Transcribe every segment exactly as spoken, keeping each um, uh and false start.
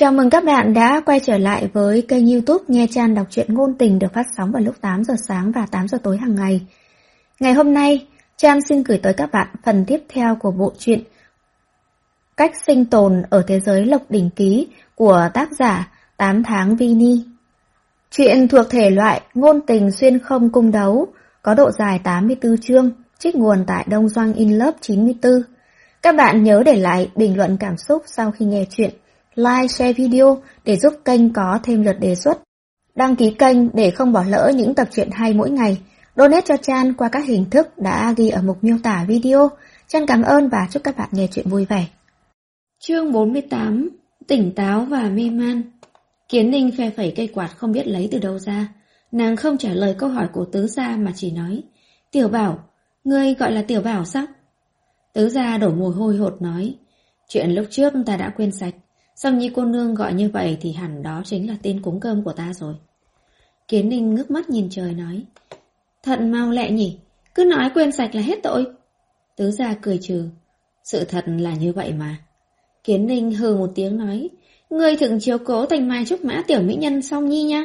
Chào mừng các bạn đã quay trở lại với kênh YouTube Nghe Chan đọc truyện ngôn tình được phát sóng vào lúc tám giờ sáng và tám giờ tối hàng ngày. Ngày hôm nay, Chan xin gửi tới các bạn phần tiếp theo của bộ truyện Cách sinh tồn ở thế giới Lộc Đỉnh Ký của tác giả tám tháng Vini. Truyện thuộc thể loại ngôn tình xuyên không cung đấu, có độ dài tám mươi tư chương, trích nguồn tại Đông Doanh In Love chín mươi tư. Các bạn nhớ để lại bình luận cảm xúc sau khi nghe truyện, like, share video để giúp kênh có thêm lượt đề xuất. Đăng ký kênh để không bỏ lỡ những tập truyện hay mỗi ngày. Donate cho Chan qua các hình thức đã ghi ở mục miêu tả video. Chan cảm ơn và chúc các bạn nghe truyện vui vẻ. Chương bốn mươi tám. Tỉnh táo và mê man. Kiến Ninh phe phẩy cây quạt không biết lấy từ đâu ra. Nàng không trả lời câu hỏi của Tứ Gia mà chỉ nói: Tiểu Bảo, ngươi gọi là Tiểu Bảo sao? Tứ Gia đổ mồ hôi hột nói: Chuyện lúc trước ta đã quên sạch. Song Nhi cô nương gọi như vậy thì hẳn đó chính là tên cúng cơm của ta rồi. Kiến Ninh ngước mắt nhìn trời nói: Thật mau lẹ nhỉ, cứ nói quên sạch là hết tội. Tứ Gia cười trừ: Sự thật là như vậy mà. Kiến Ninh hừ một tiếng nói: Ngươi thừng chiếu cố thành mai trúc mã tiểu mỹ nhân Song Nhi nha.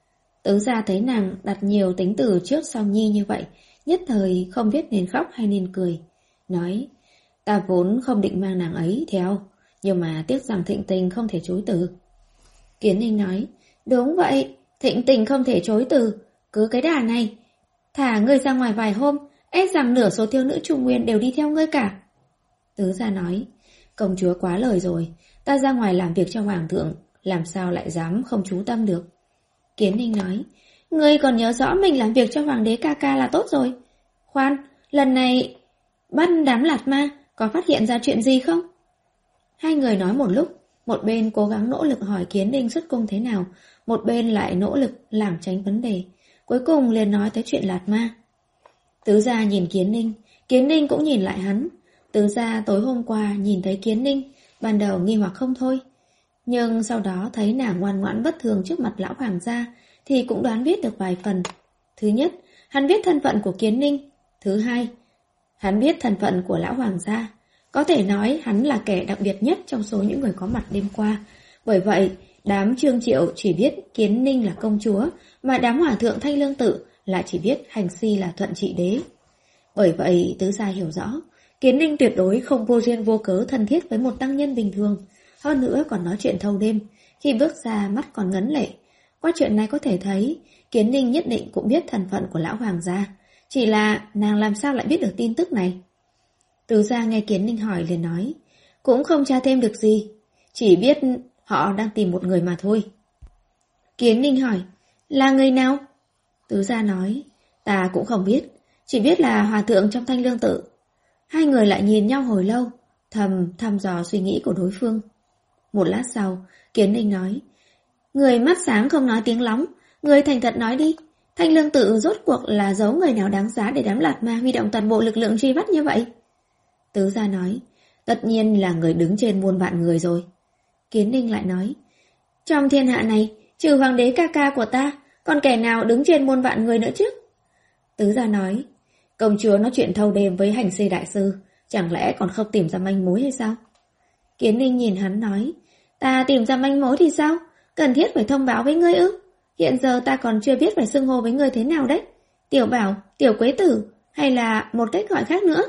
Tứ Gia thấy nàng đặt nhiều tính từ trước Song Nhi như vậy, nhất thời không biết nên khóc hay nên cười. Nói: Ta vốn không định mang nàng ấy theo, nhưng mà tiếc rằng Thịnh Tình không thể chối từ. Kiến Ninh nói: Đúng vậy, Thịnh Tình không thể chối từ. Cứ cái đà này, thả ngươi ra ngoài vài hôm, e rằng nửa số thiếu nữ Trung Nguyên đều đi theo ngươi cả. Tứ Gia nói: Công chúa quá lời rồi, ta ra ngoài làm việc cho hoàng thượng, làm sao lại dám không chú tâm được. Kiến Ninh nói: Ngươi còn nhớ rõ mình làm việc cho hoàng đế ca ca là tốt rồi. Khoan, lần này bắt đám lạt ma có phát hiện ra chuyện gì không? Hai người nói một lúc, một bên cố gắng nỗ lực hỏi Kiến Ninh xuất cung thế nào, một bên lại nỗ lực làm tránh vấn đề. Cuối cùng liền nói tới chuyện lạt ma. Tứ Gia nhìn Kiến Ninh, Kiến Ninh cũng nhìn lại hắn. Tứ Gia tối hôm qua nhìn thấy Kiến Ninh, ban đầu nghi hoặc không thôi, nhưng sau đó thấy nàng ngoan ngoãn bất thường trước mặt lão hoàng gia thì cũng đoán biết được vài phần. Thứ nhất, hắn biết thân phận của Kiến Ninh. Thứ hai, hắn biết thân phận của lão hoàng gia. Có thể nói hắn là kẻ đặc biệt nhất trong số những người có mặt đêm qua. Bởi vậy, đám Trương Triệu chỉ biết Kiến Ninh là công chúa, mà đám hòa thượng Thanh Lương Tự lại chỉ biết Hành Si là thuận trị đế. Bởi vậy, Tứ Gia hiểu rõ, Kiến Ninh tuyệt đối không vô duyên vô cớ thân thiết với một tăng nhân bình thường. Hơn nữa còn nói chuyện thâu đêm, khi bước ra mắt còn ngấn lệ. Qua chuyện này có thể thấy, Kiến Ninh nhất định cũng biết thân phận của lão hoàng gia. Chỉ là nàng làm sao lại biết được tin tức này? Tứ Gia nghe Kiến Ninh hỏi liền nói: Cũng không tra thêm được gì, chỉ biết họ đang tìm một người mà thôi. Kiến Ninh hỏi: Là người nào? Tứ Gia nói: Ta cũng không biết, chỉ biết là hòa thượng trong Thanh Lương Tự. Hai người lại nhìn nhau hồi lâu, thầm thăm dò suy nghĩ của đối phương. Một lát sau, Kiến Ninh nói: Người mắt sáng không nói tiếng lóng, người thành thật nói đi, Thanh Lương Tự rốt cuộc là giấu người nào đáng giá để đám lạt ma huy động toàn bộ lực lượng truy bắt như vậy? Tứ Gia nói: Tất nhiên là người đứng trên muôn vạn người rồi. Kiến Ninh lại nói: Trong thiên hạ này, trừ hoàng đế ca ca của ta, còn kẻ nào đứng trên muôn vạn người nữa chứ? Tứ Gia nói: Công chúa nói chuyện thâu đêm với Hành Si đại sư, chẳng lẽ còn không tìm ra manh mối hay sao? Kiến Ninh nhìn hắn nói: Ta tìm ra manh mối thì sao? Cần thiết phải thông báo với ngươi ư? Hiện giờ ta còn chưa biết phải xưng hô với ngươi thế nào đấy. Tiểu Bảo, Tiểu Quế Tử, hay là một cách gọi khác nữa?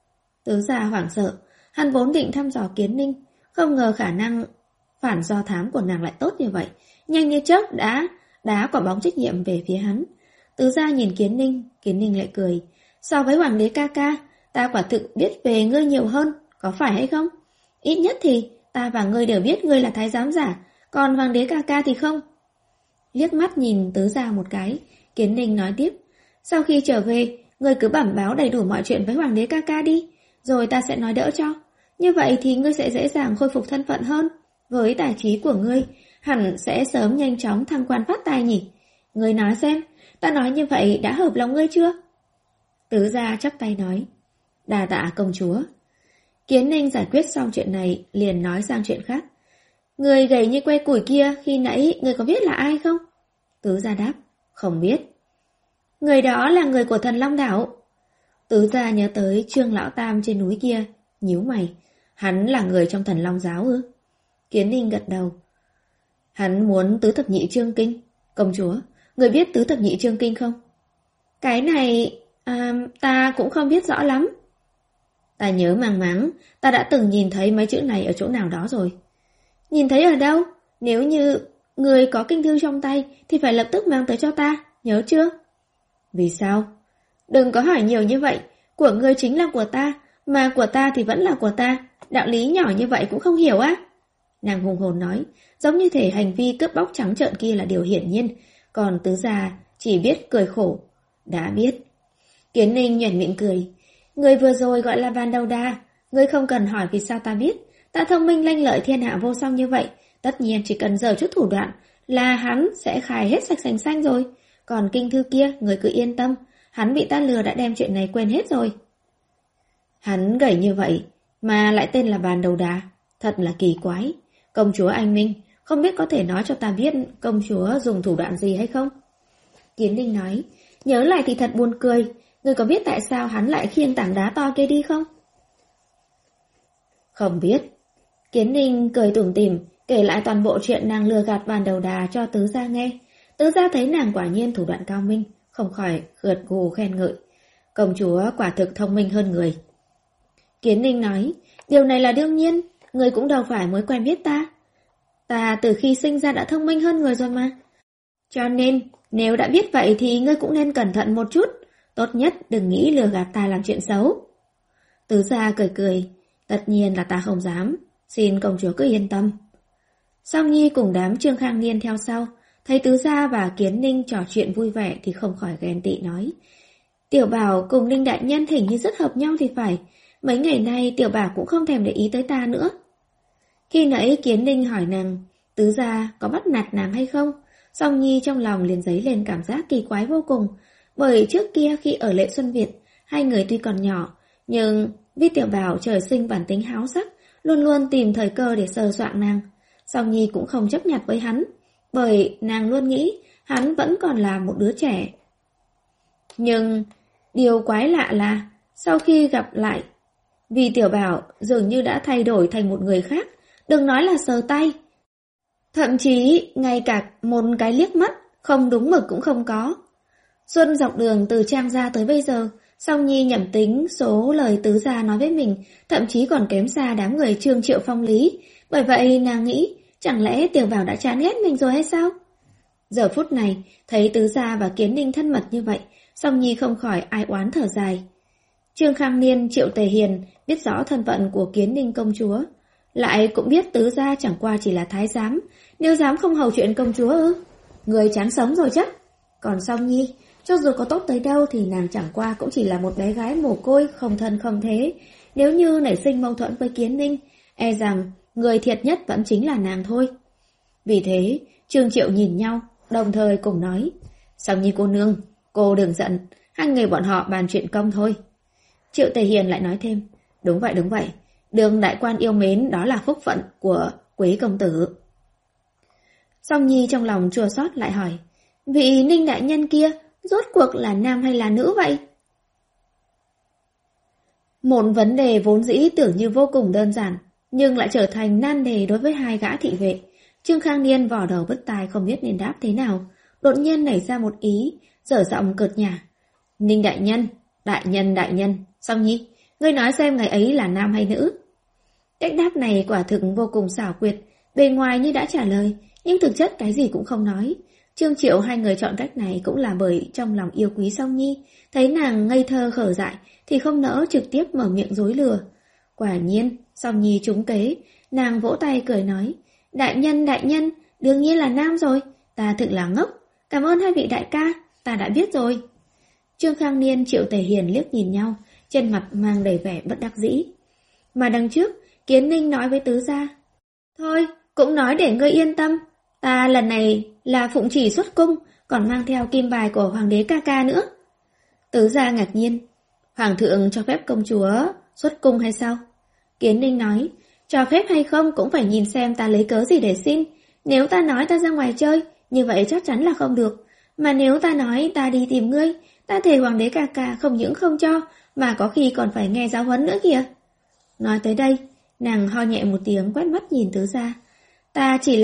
Tứ Gia hoảng sợ, hắn vốn định thăm dò Kiến Ninh, không ngờ khả năng phản do thám của nàng lại tốt như vậy, nhanh như chớp đã đá quả bóng trách nhiệm về phía hắn. Tứ Gia nhìn Kiến Ninh, Kiến Ninh lại cười: So với hoàng đế ca ca, ta quả thực biết về ngươi nhiều hơn, có phải hay không? Ít nhất thì ta và ngươi đều biết ngươi là thái giám giả, còn hoàng đế ca ca thì không. Liếc mắt nhìn Tứ Gia một cái, Kiến Ninh nói tiếp: Sau khi trở về, ngươi cứ bẩm báo đầy đủ mọi chuyện với hoàng đế ca ca đi, rồi ta sẽ nói đỡ cho. Như vậy thì ngươi sẽ dễ dàng khôi phục thân phận hơn. Với tài trí của ngươi, hẳn sẽ sớm nhanh chóng thăng quan phát tài nhỉ? Ngươi nói xem, ta nói như vậy đã hợp lòng ngươi chưa? Tứ Gia chắp tay nói: Đa tạ công chúa. Kiến Ninh giải quyết xong chuyện này, liền nói sang chuyện khác: Người gầy như que củi kia khi nãy, người có biết là ai không? Tứ Gia đáp: Không biết. Người đó là người của Thần Long Đảo. Tứ Gia nhớ tới Trương Lão Tam trên núi kia, nhíu mày: Hắn là người trong Thần Long giáo ư? Kiến Ninh gật đầu: Hắn muốn tứ thập nhị chương kinh. Công chúa, người biết tứ thập nhị chương kinh không? Cái này, à, ta cũng không biết rõ lắm. Ta nhớ mang máng, ta đã từng nhìn thấy mấy chữ này ở chỗ nào đó rồi. Nhìn thấy ở đâu? Nếu như người có kinh thư trong tay thì phải lập tức mang tới cho ta, nhớ chưa? Vì sao? Đừng có hỏi nhiều như vậy, của ngươi chính là của ta, mà của ta thì vẫn là của ta, đạo lý nhỏ như vậy cũng không hiểu á. Nàng hùng hồn nói, giống như thể hành vi cướp bóc trắng trợn kia là điều hiển nhiên, còn tứ gia chỉ biết cười khổ. Đã biết. Kiến Ninh nhoẻn miệng cười. Người vừa rồi gọi là Van Đầu Đa, ngươi không cần hỏi vì sao ta biết. Ta thông minh lanh lợi thiên hạ vô song như vậy, tất nhiên chỉ cần giở chút thủ đoạn là hắn sẽ khai hết sạch sành xanh rồi. Còn kinh thư kia, người cứ yên tâm, hắn bị ta lừa đã đem chuyện này quên hết rồi. Hắn gầy như vậy mà lại tên là Van Đầu Đa, thật là kỳ quái. Công chúa anh Minh, không biết có thể nói cho ta biết công chúa dùng thủ đoạn gì hay không? Kiến Ninh nói, nhớ lại thì thật buồn cười, người có biết tại sao hắn lại khiêng tảng đá to kia đi không? Không biết. Kiến Ninh cười tủm tỉm, kể lại toàn bộ chuyện nàng lừa gạt Van Đầu Đà cho tứ gia nghe. Tứ gia thấy nàng quả nhiên thủ đoạn cao minh, không khỏi gật gù khen ngợi. Công chúa quả thực thông minh hơn người. Kiến Ninh nói, điều này là đương nhiên, người cũng đâu phải mới quen biết ta. Ta từ khi sinh ra đã thông minh hơn người rồi mà. Cho nên, nếu đã biết vậy thì ngươi cũng nên cẩn thận một chút. Tốt nhất đừng nghĩ lừa gạt ta làm chuyện xấu. Tứ gia cười cười, tất nhiên là ta không dám, xin công chúa cứ yên tâm. Song Nhi cùng đám Trương Khang Niên theo sau, thấy tứ gia và Kiến Ninh trò chuyện vui vẻ thì không khỏi ghen tị nói. Tiểu Bảo cùng Ninh đại nhân hình như rất hợp nhau thì phải, mấy ngày nay Tiểu Bảo cũng không thèm để ý tới ta nữa. Khi nãy Kiến Ninh hỏi nàng, tứ gia có bắt nạt nàng hay không? Song Nhi trong lòng liền dấy lên cảm giác kỳ quái vô cùng, bởi trước kia khi ở Lệ Xuân Việt, hai người tuy còn nhỏ, nhưng vì Tiểu Bảo trời sinh bản tính háo sắc, luôn luôn tìm thời cơ để sờ soạng nàng. Song Nhi cũng không chấp nhặt với hắn, bởi nàng luôn nghĩ hắn vẫn còn là một đứa trẻ. Nhưng điều quái lạ là, sau khi gặp lại, vì Tiểu Bảo dường như đã thay đổi thành một người khác, đừng nói là sờ tay. Thậm chí ngay cả một cái liếc mắt không đúng mực cũng không có. Xuân dọc đường từ Trang ra tới bây giờ, Song Nhi nhẩm tính số lời tứ gia nói với mình, thậm chí còn kém xa đám người Trương Triệu Phong Lý. Bởi vậy nàng nghĩ, chẳng lẽ Tiểu Bảo đã chán ghét mình rồi hay sao? Giờ phút này, thấy tứ gia và Kiến Ninh thân mật như vậy, Song Nhi không khỏi ai oán thở dài. Trương Khang Niên, Triệu Tề Hiền biết rõ thân phận của Kiến Ninh công chúa, lại cũng biết tứ gia chẳng qua chỉ là thái giám, nếu dám không hầu chuyện công chúa ư? Người chán sống rồi chắc. Còn Song Nhi, cho dù có tốt tới đâu thì nàng chẳng qua cũng chỉ là một bé gái mồ côi, không thân không thế. Nếu như nảy sinh mâu thuẫn với Kiến Ninh, e rằng người thiệt nhất vẫn chính là nàng thôi. Vì thế, Trương Triệu nhìn nhau, đồng thời cùng nói, Song Nhi cô nương, cô đừng giận, hai người bọn họ bàn chuyện công thôi. Triệu Tề Hiền lại nói thêm, đúng vậy đúng vậy, đường đại quan yêu mến đó là phúc phận của quý công tử. Song Nhi trong lòng chua xót lại hỏi, vị Ninh đại nhân kia rốt cuộc là nam hay là nữ vậy? Một vấn đề vốn dĩ tưởng như vô cùng đơn giản, nhưng lại trở thành nan đề đối với hai gã thị vệ. Trương Khang Niên vò đầu bứt tai không biết nên đáp thế nào, đột nhiên nảy ra một ý, dở giọng cợt nhả. Ninh đại nhân, đại nhân đại nhân, Song Nhi, ngươi nói xem ngày ấy là nam hay nữ? Cách đáp này quả thực vô cùng xảo quyệt, bề ngoài như đã trả lời, nhưng thực chất cái gì cũng không nói. Trương Triệu hai người chọn cách này cũng là bởi trong lòng yêu quý Song Nhi, thấy nàng ngây thơ khở dại thì không nỡ trực tiếp mở miệng dối lừa. Quả nhiên, Song Nhi trúng kế, nàng vỗ tay cười nói, đại nhân đại nhân, đương nhiên là nam rồi, ta thực là ngốc, cảm ơn hai vị đại ca, ta đã biết rồi. Trương Khang Niên, Triệu Tề Hiền liếc nhìn nhau, trên mặt mang đầy vẻ bất đắc dĩ. Mà đằng trước, Kiến Ninh nói với tứ gia, thôi, cũng nói để ngươi yên tâm, ta lần này là phụng chỉ xuất cung, còn mang theo kim bài của hoàng đế ca ca nữa. Tứ gia ngạc nhiên, hoàng thượng cho phép công chúa xuất cung hay sao? Kiến Ninh nói, cho phép hay không cũng phải nhìn xem ta lấy cớ gì để xin. Nếu ta nói ta ra ngoài chơi, như vậy chắc chắn là không được. Mà nếu ta nói ta đi tìm ngươi, ta thề hoàng đế ca ca không những không cho, mà có khi còn phải nghe giáo huấn nữa kìa. Nói tới đây, nàng ho nhẹ một tiếng quét mắt nhìn tứ gia. Ta chỉ là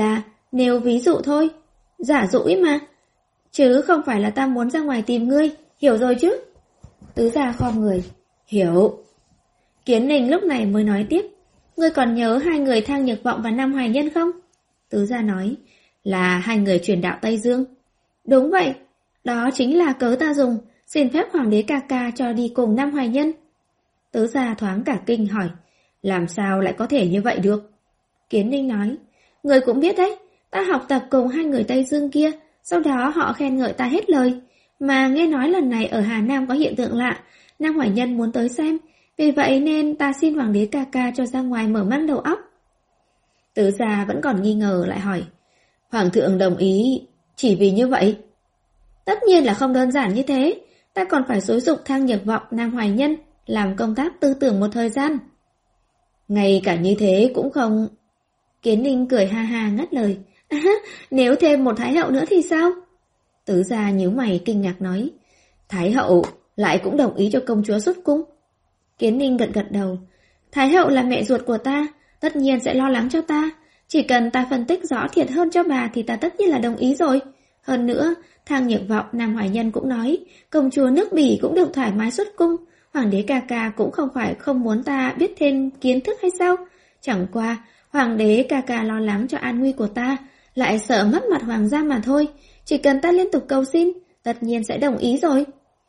Nếu ví dụ thôi, giả dụ mà. Chứ không phải là ta muốn ra ngoài tìm ngươi, hiểu rồi chứ? Tứ gia khom người. Hiểu. Kiến Ninh lúc này mới nói tiếp. Ngươi còn nhớ hai người Thang Nhược Vọng và Nam Hoài Nhân không? Tứ gia nói. Là hai người truyền đạo Tây Dương. Đúng vậy. Đó chính là cớ ta dùng, xin phép Hoàng đế ca ca cho đi cùng Nam Hoài Nhân. Tứ gia thoáng cả kinh hỏi. Làm sao lại có thể như vậy được? Kiến Ninh nói. Ngươi cũng biết đấy, ta học tập cùng hai người Tây Dương kia, sau đó họ khen ngợi ta hết lời. Mà nghe nói lần này ở Hà Nam có hiện tượng lạ, Nam Hoài Nhân muốn tới xem, vì vậy nên ta xin Hoàng đế ca ca cho ra ngoài mở mắt đầu óc. Tứ gia vẫn còn nghi ngờ lại hỏi. Hoàng thượng đồng ý chỉ vì như vậy? Tất nhiên là không đơn giản như thế, ta còn phải xúi giục Thang Nhược Vọng, Nam Hoài Nhân làm công tác tư tưởng một thời gian. Ngay cả như thế cũng không... Kiến Ninh cười ha ha ngắt lời. À, nếu thêm một thái hậu nữa thì sao? Tứ gia nhíu mày kinh ngạc nói. Thái hậu lại cũng đồng ý cho công chúa xuất cung. Kiến Ninh gật gật đầu. Thái hậu là mẹ ruột của ta, tất nhiên sẽ lo lắng cho ta. Chỉ cần ta phân tích rõ thiệt hơn cho bà thì ta tất nhiên là đồng ý rồi. Hơn nữa, Thang Nhược Vọng, Nam Hoài Nhân cũng nói, công chúa nước Bỉ cũng được thoải mái xuất cung. Hoàng đế ca ca cũng không phải không muốn ta biết thêm kiến thức hay sao? Chẳng qua, Hoàng đế ca ca lo lắng cho an nguy của ta, lại sợ mất mặt hoàng gia mà thôi. Chỉ cần ta liên tục cầu xin, tất nhiên sẽ đồng ý rồi.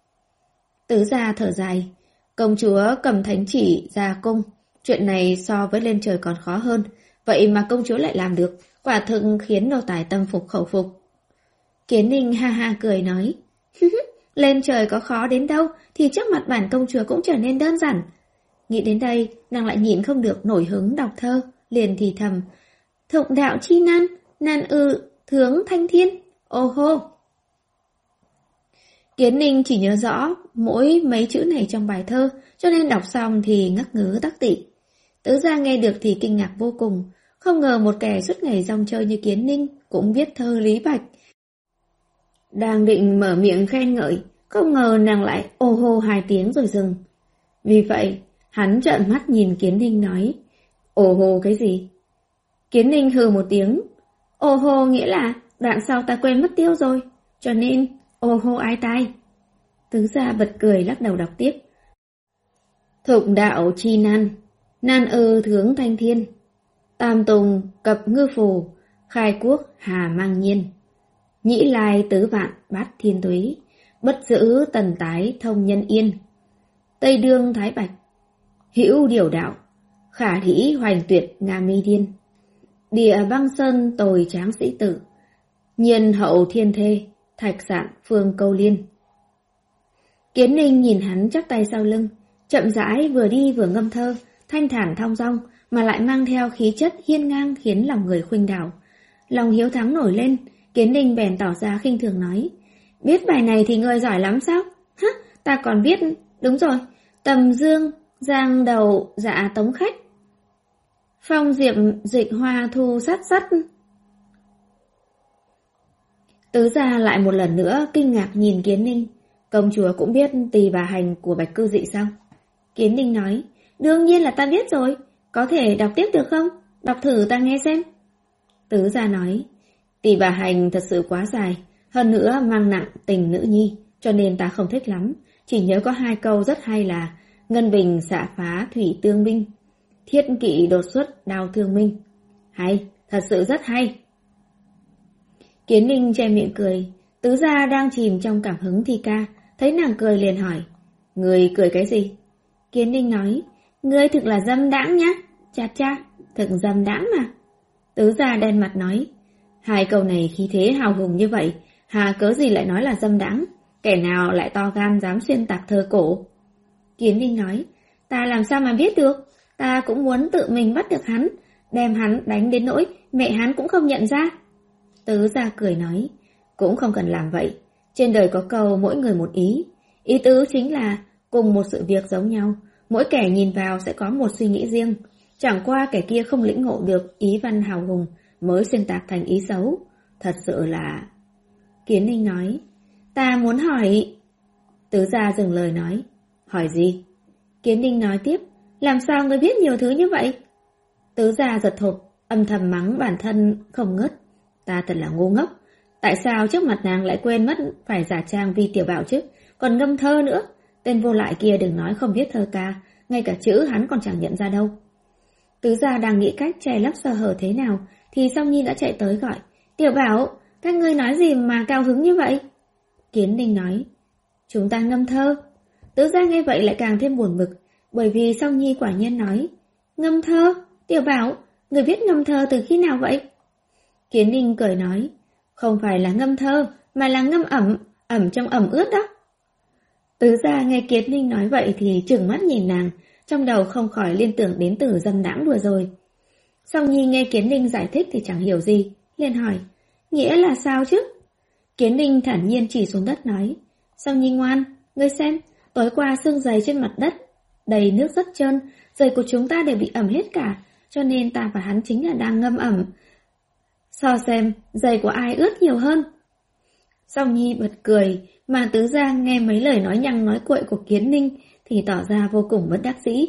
Tứ gia thở dài. Công chúa cầm thánh chỉ ra cung. Chuyện này so với lên trời còn khó hơn. Vậy mà công chúa lại làm được, quả thực khiến nô tài tâm phục khẩu phục. Kiến Ninh ha ha cười nói. Lên trời có khó đến đâu, thì trước mặt bản công chúa cũng trở nên đơn giản. Nghĩ đến đây, nàng lại nhịn không được nổi hứng đọc thơ, liền thì thầm. Thục đạo chi nan, nan ư, thướng thanh thiên, ô hô. Kiến Ninh chỉ nhớ rõ mỗi mấy chữ này trong bài thơ, cho nên đọc xong thì ngắc ngứ tắc tị. Tứ gia nghe được thì kinh ngạc vô cùng, không ngờ một kẻ suốt ngày rong chơi như Kiến Ninh cũng viết thơ lý bạch. Đang định mở miệng khen ngợi, không ngờ nàng lại ô hô hai tiếng rồi dừng. Vì vậy, hắn trợn mắt nhìn Kiến Ninh nói, ô hô cái gì? Kiến Ninh hừ một tiếng, ô hô nghĩa là đoạn sau ta quên mất tiêu rồi, cho nên ô hô ai tai. Tứ gia bật cười lắc đầu đọc tiếp. Thục đạo chi nan, nan ư thướng thanh thiên, tam tùng cập ngư phù, khai quốc hà mang nhiên. Nhĩ lai tứ vạn bát thiên túy, bất giữ tần tái thông nhân yên. Tây đương thái bạch, hữu điều đạo, khả hĩ hoành tuyệt nga mi điên. Địa băng sơn tồi tráng sĩ tử, nhiên hậu thiên thê, thạch sạn phương câu liên. Kiến Ninh nhìn hắn chắp tay sau lưng, chậm rãi vừa đi vừa ngâm thơ, thanh thản thong dong mà lại mang theo khí chất hiên ngang khiến lòng người khuynh đảo. Lòng hiếu thắng nổi lên, Kiến Ninh bèn tỏ ra khinh thường nói, biết bài này thì ngươi giỏi lắm sao? Hả, ta còn biết, đúng rồi, tầm dương, giang đầu, dạ tống khách. Phong diệp dịch hoa thu sắt sắt. Tứ gia lại một lần nữa kinh ngạc nhìn Kiến Ninh. Công chúa cũng biết tỳ bà hành của Bạch Cư Dị sao? Kiến Ninh nói, đương nhiên là ta biết rồi, có thể đọc tiếp được không? Đọc thử ta nghe xem. Tứ gia nói, tỳ bà hành thật sự quá dài, hơn nữa mang nặng tình nữ nhi, cho nên ta không thích lắm, chỉ nhớ có hai câu rất hay là ngân bình xạ phá thủy tương minh, thiết kỵ đột xuất đao thương minh. Hay, thật sự rất hay. Kiến Ninh che miệng cười, tứ gia đang chìm trong cảm hứng thi ca, thấy nàng cười liền hỏi, người cười cái gì? Kiến Ninh nói, ngươi thực là dâm đãng nhá, cha cha, thực dâm đãng mà. Tứ gia đen mặt nói, hai câu này khí thế hào hùng như vậy, hà cớ gì lại nói là dâm đãng, kẻ nào lại to gan dám xuyên tạc thơ cổ? Kiến Ninh nói, ta làm sao mà biết được, ta cũng muốn tự mình bắt được hắn, đem hắn đánh đến nỗi mẹ hắn cũng không nhận ra. Tứ gia cười nói, cũng không cần làm vậy, trên đời có câu mỗi người một ý, ý tứ chính là cùng một sự việc giống nhau, mỗi kẻ nhìn vào sẽ có một suy nghĩ riêng, chẳng qua kẻ kia không lĩnh ngộ được ý văn hào hùng mới xuyên tạc thành ý xấu, thật sự là... Kiến Ninh nói, ta muốn hỏi... Tứ gia dừng lời nói, hỏi gì? Kiến Ninh nói tiếp, làm sao ngươi biết nhiều thứ như vậy? Tứ gia giật thột, âm thầm mắng bản thân không ngớt, Ta thật là ngu ngốc. Tại sao trước mặt nàng lại quên mất phải giả trang Vi Tiểu Bảo chứ? Còn ngâm thơ nữa. Tên vô lại kia đừng nói không biết thơ ca, ngay cả chữ hắn còn chẳng nhận ra đâu. Tứ gia đang nghĩ cách che lấp sơ hở thế nào thì Song Nhi đã chạy tới gọi. Tiểu Bảo, các ngươi nói gì mà cao hứng như vậy? Kiến Ninh nói, chúng ta ngâm thơ. Tứ gia nghe vậy lại càng thêm buồn bực, bởi vì Song Nhi quả nhiên nói, ngâm thơ? Tiểu Bảo, người viết ngâm thơ từ khi nào vậy? Kiến Ninh cười nói, không phải là ngâm thơ, mà là ngâm ẩm, ẩm trong ẩm ướt đó. Tứ gia nghe Kiến Ninh nói vậy thì trừng mắt nhìn nàng, trong đầu không khỏi liên tưởng đến từ dâm đãng vừa rồi. Song Nhi nghe Kiến Ninh giải thích thì chẳng hiểu gì, liền hỏi, nghĩa là sao chứ? Kiến Ninh thản nhiên chỉ xuống đất nói, Song Nhi ngoan, ngươi xem, tối qua xương giày trên mặt đất, đầy nước rất trơn, giày của chúng ta đều bị ẩm hết cả, cho nên ta và hắn chính là đang ngâm ẩm. So xem, giày của ai ướt nhiều hơn? Song Nhi bật cười, mà Tứ gia nghe mấy lời nói nhăng nói cuội của Kiến Ninh thì tỏ ra vô cùng bất đắc dĩ.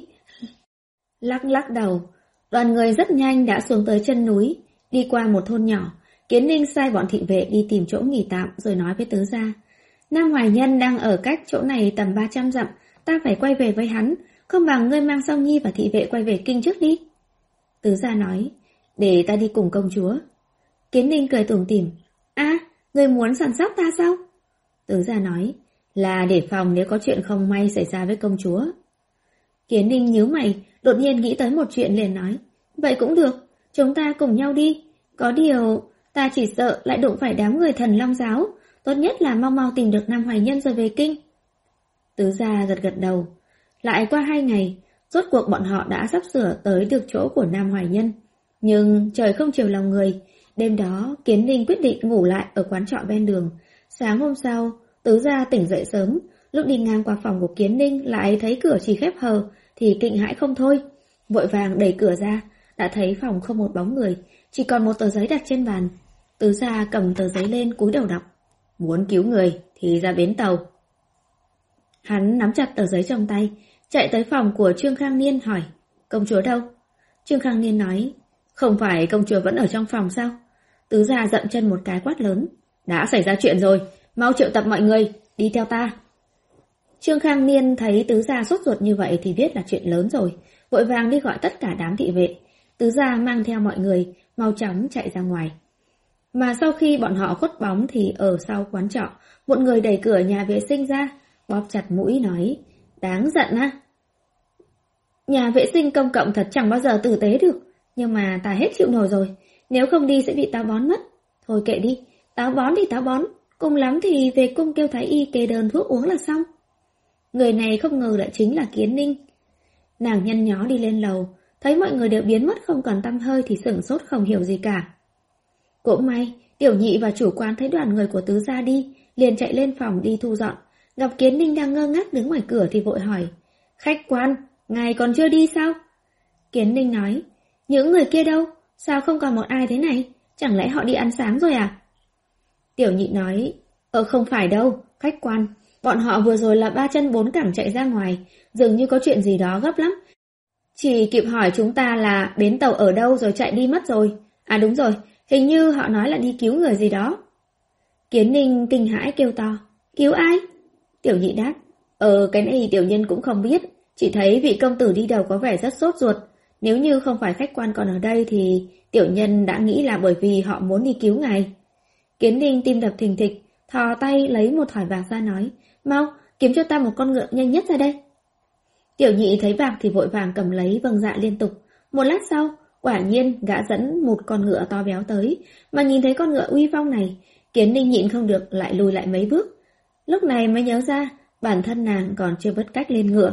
Lắc lắc đầu, đoàn người rất nhanh đã xuống tới chân núi, đi qua một thôn nhỏ. Kiến Ninh sai bọn thị vệ đi tìm chỗ nghỉ tạm rồi nói với Tứ gia, Nam Hoài Nhân đang ở cách chỗ này tầm ba trăm dặm, ta phải quay về với hắn, không bằng ngươi mang Song Nhi và thị vệ quay về kinh trước đi. Tứ gia nói, để ta đi cùng công chúa. Kiến Ninh cười tủm tỉm, a, ngươi muốn săn sóc ta sao? Tứ gia nói, là để phòng nếu có chuyện không may xảy ra với công chúa. Kiến Ninh nhíu mày, đột nhiên nghĩ tới một chuyện liền nói, vậy cũng được, chúng ta cùng nhau đi. Có điều, ta chỉ sợ lại đụng phải đám người Thần Long giáo, tốt nhất là mau mau tìm được Nam Hoài Nhân rồi về kinh. Tứ gia gật gật đầu. Lại qua hai ngày, rốt cuộc bọn họ đã sắp sửa tới được chỗ của Nam Hoài Nhân. Nhưng trời không chiều lòng người, đêm đó Kiến Ninh quyết định ngủ lại ở quán trọ ven đường. Sáng hôm sau, Tứ gia tỉnh dậy sớm, lúc đi ngang qua phòng của Kiến Ninh lại thấy cửa chỉ khép hờ, thì kinh hãi không thôi. Vội vàng đẩy cửa ra, đã thấy phòng không một bóng người, chỉ còn một tờ giấy đặt trên bàn. Tứ gia cầm tờ giấy lên cúi đầu đọc, muốn cứu người thì ra bến tàu. Hắn nắm chặt tờ giấy trong tay, chạy tới phòng của Trương Khang Niên hỏi, công chúa đâu? Trương Khang Niên nói, không phải công chúa vẫn ở trong phòng sao? Tứ gia dậm chân một cái quát lớn, đã xảy ra chuyện rồi, mau triệu tập mọi người, đi theo ta. Trương Khang Niên thấy Tứ gia sốt ruột như vậy thì biết là chuyện lớn rồi, vội vàng đi gọi tất cả đám thị vệ. Tứ gia mang theo mọi người, mau chóng chạy ra ngoài. Mà sau khi bọn họ khuất bóng thì ở sau quán trọ, một người đẩy cửa nhà vệ sinh ra, bóp chặt mũi nói, đáng giận á. Nhà vệ sinh công cộng thật chẳng bao giờ tử tế được, nhưng mà ta hết chịu nổi rồi, nếu không đi sẽ bị táo bón mất. Thôi kệ đi, táo bón thì táo bón, cùng lắm thì về cung kêu thái y kê đơn thuốc uống là xong. Người này không ngờ lại chính là Kiến Ninh. Nàng nhăn nhó đi lên lầu, thấy mọi người đều biến mất không còn tăm hơi thì sửng sốt không hiểu gì cả. Cũng may, tiểu nhị và chủ quán thấy đoàn người của Tứ gia đi, liền chạy lên phòng đi thu dọn. Gặp Kiến Ninh đang ngơ ngác đứng ngoài cửa thì vội hỏi, khách quan, ngài còn chưa đi sao? Kiến Ninh nói, những người kia đâu? Sao không còn một ai thế này? Chẳng lẽ họ đi ăn sáng rồi à? Tiểu nhị nói, ờ không phải đâu, khách quan, bọn họ vừa rồi là ba chân bốn cẳng chạy ra ngoài, dường như có chuyện gì đó gấp lắm. Chỉ kịp hỏi chúng ta là bến tàu ở đâu rồi chạy đi mất rồi. À đúng rồi, hình như họ nói là đi cứu người gì đó. Kiến Ninh kinh hãi kêu to, cứu ai? Tiểu nhị đáp, ờ cái này tiểu nhân cũng không biết, chỉ thấy vị công tử đi đầu có vẻ rất sốt ruột. Nếu như không phải khách quan còn ở đây thì tiểu nhân đã nghĩ là bởi vì họ muốn đi cứu ngài. Kiến Ninh tim đập thình thịch, thò tay lấy một thỏi vàng ra nói, mau, kiếm cho ta một con ngựa nhanh nhất ra đây. Tiểu nhị thấy vàng thì vội vàng cầm lấy vâng dạ liên tục. Một lát sau, quả nhiên gã dẫn một con ngựa to béo tới, mà nhìn thấy con ngựa uy phong này, Kiến Ninh nhịn không được lại lùi lại mấy bước. Lúc này mới nhớ ra, bản thân nàng còn chưa biết cách lên ngựa.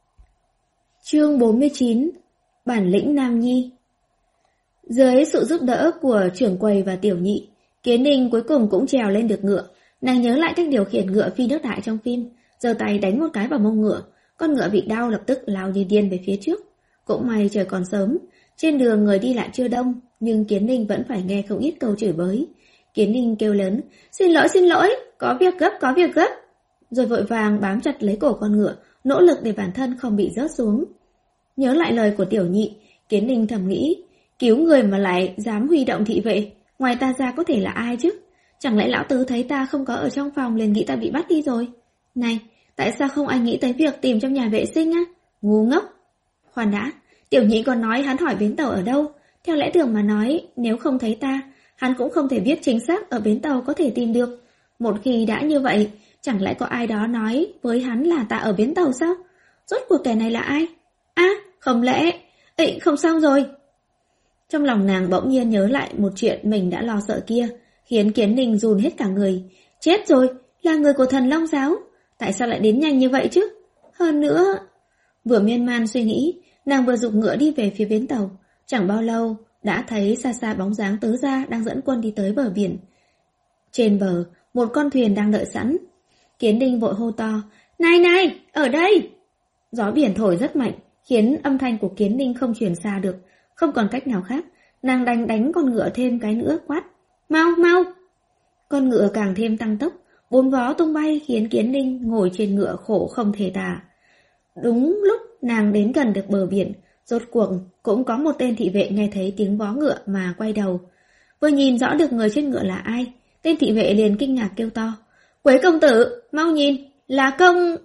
Chương bốn mươi chín. Bản lĩnh nam nhi. Dưới sự giúp đỡ của trưởng quầy và tiểu nhị, Kiến Ninh cuối cùng cũng trèo lên được ngựa. Nàng nhớ lại cách điều khiển ngựa phi nước đại trong phim, giơ tay đánh một cái vào mông ngựa, con ngựa bị đau lập tức lao như điên về phía trước. Cũng may trời còn sớm, trên đường người đi lại chưa đông, nhưng Kiến Ninh vẫn phải nghe không ít câu chửi bới. Kiến Ninh kêu lớn, xin lỗi xin lỗi, có việc gấp có việc gấp, rồi vội vàng bám chặt lấy cổ con ngựa, nỗ lực để bản thân không bị rớt xuống. Nhớ lại lời của tiểu nhị, Kiến Ninh thầm nghĩ, cứu người mà lại dám huy động thị vệ, Ngoài ta ra có thể là ai chứ? Chẳng lẽ lão tứ thấy ta không có ở trong phòng liền nghĩ ta bị bắt đi rồi? Này, tại sao không ai nghĩ tới việc tìm trong nhà vệ sinh á? Ngu ngốc! Khoan đã, tiểu nhị còn nói hắn hỏi bến tàu ở đâu. Theo lẽ thường mà nói, nếu không thấy ta, hắn cũng không thể biết chính xác ở bến tàu có thể tìm được. Một khi đã như vậy, chẳng lẽ có ai đó nói với hắn là ta ở bến tàu sao? Rốt cuộc kẻ này là ai? À, không lẽ... Ê, không xong rồi! Trong lòng nàng bỗng nhiên nhớ lại một chuyện mình đã lo sợ kia, khiến Kiến Ninh run hết cả người. Chết rồi, là người của Thần Long Giáo. Tại sao lại đến nhanh như vậy chứ? Hơn nữa... Vừa miên man suy nghĩ, nàng vừa giục ngựa đi về phía bến tàu. Chẳng bao lâu, đã thấy xa xa bóng dáng Tứ Gia đang dẫn quân đi tới bờ biển. Trên bờ, một con thuyền đang đợi sẵn. Kiến Ninh vội hô to, này này, ở đây! Gió biển thổi rất mạnh, khiến âm thanh của Kiến Ninh không truyền xa được. Không còn cách nào khác, nàng đành đánh con ngựa thêm cái nữa quát. Mau, mau! Con ngựa càng thêm tăng tốc, bốn vó tung bay khiến Kiến Ninh ngồi trên ngựa khổ không thể tả. Đúng lúc nàng đến gần được bờ biển, rốt cuộc cũng có một tên thị vệ nghe thấy tiếng vó ngựa mà quay đầu. Vừa nhìn rõ được người trên ngựa là ai, tên thị vệ liền kinh ngạc kêu to. Quế công tử, mau nhìn, là công...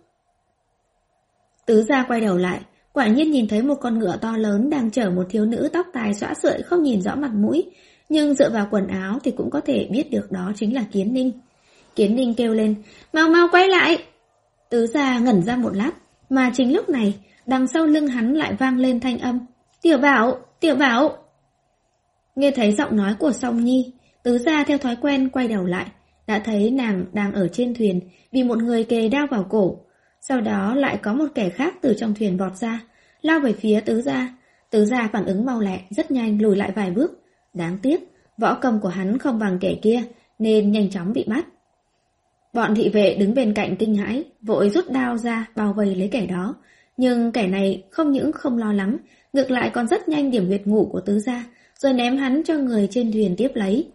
Tứ Gia quay đầu lại, quả nhiên nhìn thấy một con ngựa to lớn đang chở một thiếu nữ tóc tai xõa sợi không nhìn rõ mặt mũi, nhưng dựa vào quần áo thì cũng có thể biết được đó chính là Kiến Ninh. Kiến Ninh kêu lên, mau mau quay lại! Tứ Gia ngẩn ra một lát, mà chính lúc này, đằng sau lưng hắn lại vang lên thanh âm. Tiểu Bảo, Tiểu Bảo! Nghe thấy giọng nói của Song Nhi, Tứ Gia theo thói quen quay đầu lại, đã thấy nàng đang ở trên thuyền, bị một người kề đao vào cổ. Sau đó lại có một kẻ khác từ trong thuyền vọt ra, lao về phía Tứ Gia. Tứ Gia phản ứng mau lẹ, rất nhanh lùi lại vài bước. Đáng tiếc, võ công của hắn không bằng kẻ kia, nên nhanh chóng bị bắt. Bọn thị vệ đứng bên cạnh kinh hãi, vội rút đao ra bao vây lấy kẻ đó. Nhưng kẻ này không những không lo lắng, ngược lại còn rất nhanh điểm huyệt ngủ của Tứ Gia, rồi ném hắn cho người trên thuyền tiếp lấy.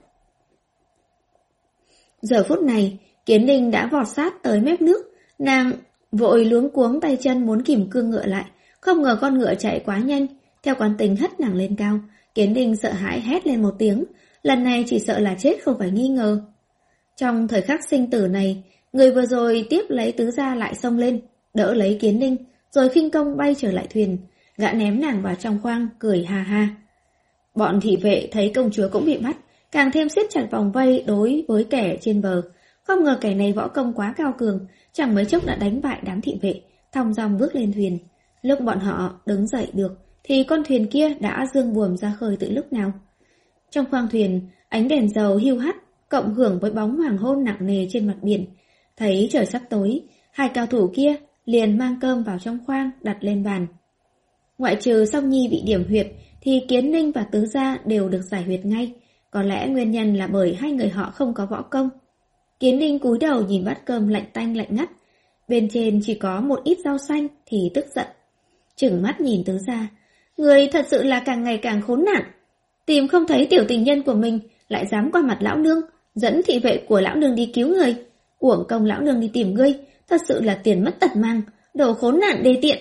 Giờ phút này, Kiến Ninh đã vọt sát tới mép nước, nàng vội luống cuống tay chân muốn kìm cương ngựa lại, không ngờ con ngựa chạy quá nhanh, theo quán tính hất nàng lên cao. Kiến Ninh sợ hãi hét lên một tiếng, lần này chỉ sợ là chết không phải nghi ngờ. Trong thời khắc sinh tử này, người vừa rồi tiếp lấy Tứ Gia lại xông lên, đỡ lấy Kiến Ninh, rồi khinh công bay trở lại thuyền, gã ném nàng vào trong khoang, cười ha ha. Bọn thị vệ thấy công chúa cũng bị bắt, càng thêm siết chặt vòng vây đối với kẻ trên bờ. Không ngờ kẻ này võ công quá cao cường, chẳng mấy chốc đã đánh bại đám thị vệ, thong dong bước lên thuyền. Lúc bọn họ đứng dậy được, thì con thuyền kia đã dương buồm ra khơi từ lúc nào. Trong khoang thuyền, ánh đèn dầu hiu hắt, cộng hưởng với bóng hoàng hôn nặng nề trên mặt biển. Thấy trời sắp tối, hai cao thủ kia liền mang cơm vào trong khoang đặt lên bàn. Ngoại trừ Song Nhi bị điểm huyệt, thì Kiến Ninh và Tứ Gia đều được giải huyệt ngay. Có lẽ nguyên nhân là bởi hai người họ không có võ công. Kiến Ninh cúi đầu nhìn bát cơm lạnh tanh lạnh ngắt, bên trên chỉ có một ít rau xanh thì tức giận. Trừng mắt nhìn Tứ Gia, người thật sự là càng ngày càng khốn nạn. Tìm không thấy tiểu tình nhân của mình, lại dám qua mặt lão nương, dẫn thị vệ của lão nương đi cứu người. Uổng công lão nương đi tìm ngươi, thật sự là tiền mất tật mang, đồ khốn nạn đê tiện.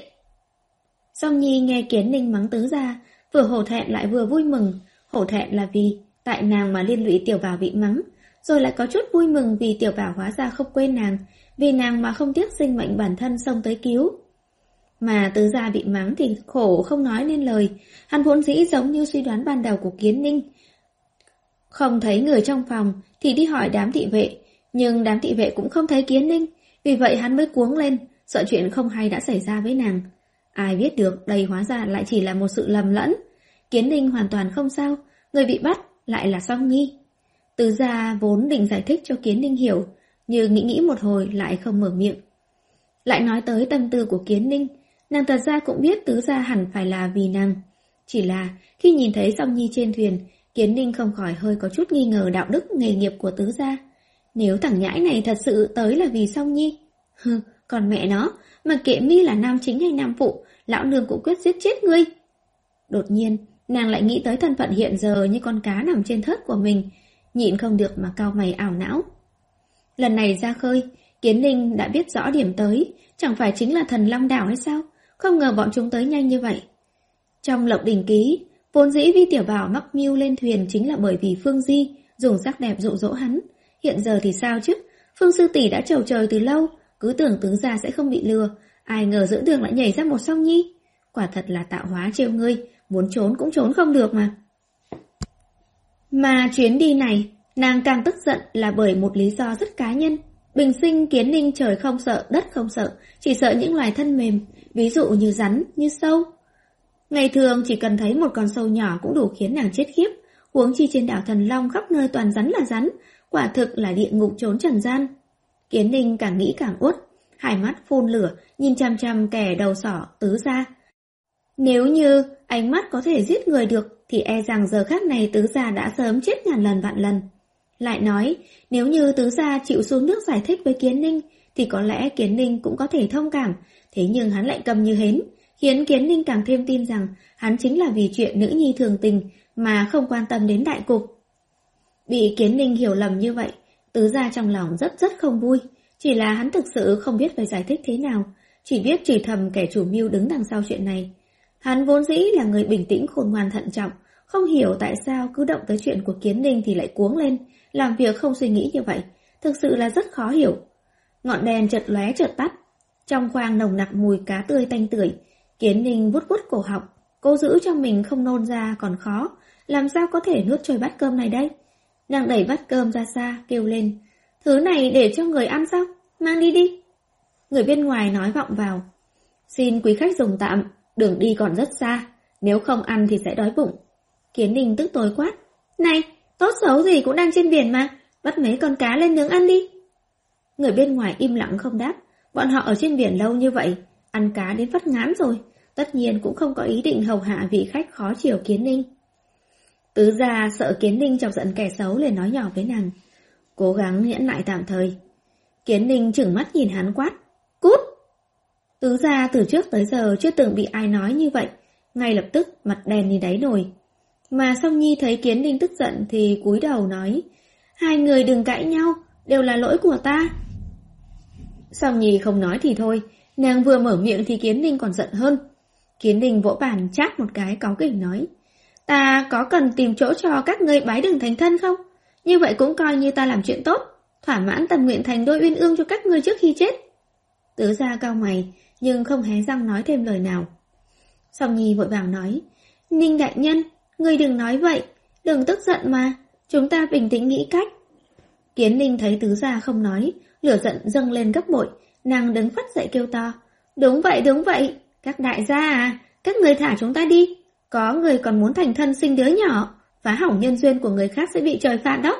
Song Nhi nghe Kiến Ninh mắng Tứ Gia, vừa hổ thẹn lại vừa vui mừng. Hổ thẹn là vì tại nàng mà liên lụy Tiểu Bảo bị mắng, rồi lại có chút vui mừng vì Tiểu Bảo hóa ra không quên nàng, vì nàng mà không tiếc sinh mệnh bản thân xông tới cứu. Mà Tứ Gia bị mắng thì khổ không nói nên lời, hắn vốn dĩ giống như suy đoán ban đầu của Kiến Ninh. Không thấy người trong phòng thì đi hỏi đám thị vệ, nhưng đám thị vệ cũng không thấy Kiến Ninh, vì vậy hắn mới cuống lên, sợ chuyện không hay đã xảy ra với nàng. Ai biết được đây hóa ra lại chỉ là một sự lầm lẫn. Kiến Ninh hoàn toàn không sao, người bị bắt lại là Song Nhi. Tứ Gia vốn định giải thích cho Kiến Ninh hiểu, nhưng nghĩ nghĩ một hồi lại không mở miệng. Lại nói tới tâm tư của Kiến Ninh, nàng thật ra cũng biết Tứ Gia hẳn phải là vì nàng. Chỉ là khi nhìn thấy Song Nhi trên thuyền, Kiến Ninh không khỏi hơi có chút nghi ngờ đạo đức nghề nghiệp của Tứ Gia. Nếu thằng nhãi này thật sự tới là vì Song Nhi, hừ, còn mẹ nó, mà kệ mi là nam chính hay nam phụ, lão nương cũng quyết giết chết ngươi. Đột nhiên, nàng lại nghĩ tới thân phận hiện giờ như con cá nằm trên thớt của mình, nhịn không được mà cau mày ảo não. Lần này ra khơi, Kiến Ninh đã biết rõ điểm tới, chẳng phải chính là Thần Long Đảo hay sao? Không ngờ bọn chúng tới nhanh như vậy. Trong Lộc Đỉnh Ký, vốn dĩ Vi Tiểu Bảo mắc mưu lên thuyền chính là bởi vì Phương Di, dùng sắc đẹp dụ dỗ hắn. Hiện giờ thì sao chứ? Phương sư tỷ đã chầu trời từ lâu, cứ tưởng tướng gia sẽ không bị lừa, ai ngờ giữa đường lại nhảy ra một Song Nhi. Quả thật là tạo hóa trêu ngươi, muốn trốn cũng trốn không được mà. Mà chuyến đi này, nàng càng tức giận là bởi một lý do rất cá nhân. Bình sinh Kiến Ninh trời không sợ, đất không sợ, chỉ sợ những loài thân mềm, ví dụ như rắn, như sâu. Ngày thường chỉ cần thấy một con sâu nhỏ cũng đủ khiến nàng chết khiếp, huống chi trên đảo Thần Long khắp nơi toàn rắn là rắn, quả thực là địa ngục trốn trần gian. Kiến Ninh càng nghĩ càng uất, hai mắt phun lửa, nhìn chằm chằm kẻ đầu sỏ Tứ gia. Nếu như ánh mắt có thể giết người được, thì e rằng giờ khắc này Tứ gia đã sớm chết ngàn lần vạn lần. Lại nói, nếu như Tứ gia chịu xuống nước giải thích với Kiến Ninh, thì có lẽ Kiến Ninh cũng có thể thông cảm, thế nhưng hắn lại câm như hến, khiến Kiến Ninh càng thêm tin rằng hắn chính là vì chuyện nữ nhi thường tình mà không quan tâm đến đại cục. Bị Kiến Ninh hiểu lầm như vậy, Tứ gia trong lòng rất rất không vui, chỉ là hắn thực sự không biết phải giải thích thế nào, chỉ biết chửi thầm kẻ chủ mưu đứng đằng sau chuyện này. Hắn vốn dĩ là người bình tĩnh khôn ngoan thận trọng, không hiểu tại sao cứ động tới chuyện của Kiến Ninh thì lại cuống lên, làm việc không suy nghĩ như vậy, thực sự là rất khó hiểu. Ngọn đèn chợt lóe chợt tắt, trong khoang nồng nặc mùi cá tươi tanh tưởi. Kiến Ninh vuốt vuốt cổ họng, cố giữ cho mình không nôn ra còn khó, làm sao có thể nuốt trôi bát cơm này đây? Nàng đẩy bát cơm ra xa, kêu lên, thứ này để cho người ăn sao? Mang đi đi. Người bên ngoài nói vọng vào, xin quý khách dùng tạm, đường đi còn rất xa, nếu không ăn thì sẽ đói bụng. Kiến Ninh tức tối quát, này, tốt xấu gì cũng đang trên biển mà, bắt mấy con cá lên nướng ăn đi. Người bên ngoài im lặng không đáp, bọn họ ở trên biển lâu như vậy, ăn cá đến phát ngán rồi, tất nhiên cũng không có ý định hầu hạ vị khách khó chiều Kiến Ninh. Tứ gia sợ Kiến Ninh chọc giận kẻ xấu liền nói nhỏ với nàng, cố gắng nhẫn lại tạm thời. Kiến Ninh trừng mắt nhìn hắn quát, cút! Tứ gia từ trước tới giờ chưa từng bị ai nói như vậy, ngay lập tức mặt đen như đáy nồi. Mà Song Nhi thấy Kiến Ninh tức giận thì cúi đầu nói, hai người đừng cãi nhau, đều là lỗi của ta. Song Nhi không nói thì thôi, nàng vừa mở miệng thì Kiến Ninh còn giận hơn. Kiến Ninh vỗ bàn chát một cái cáu kỉnh nói, ta có cần tìm chỗ cho các ngươi bái đường thành thân không? Như vậy cũng coi như ta làm chuyện tốt, thỏa mãn tâm nguyện thành đôi uyên ương cho các ngươi trước khi chết. Tứ gia cau mày, nhưng không hé răng nói thêm lời nào. Song Nhi vội vàng nói, Ninh đại nhân, ngươi đừng nói vậy, đừng tức giận mà, chúng ta bình tĩnh nghĩ cách. Kiến Ninh thấy tứ gia không nói, lửa giận dâng lên gấp bội, nàng đứng phắt dậy kêu to, đúng vậy đúng vậy, các đại gia à, các người thả chúng ta đi, có người còn muốn thành thân sinh đứa nhỏ, phá hỏng nhân duyên của người khác sẽ bị trời phạt đó.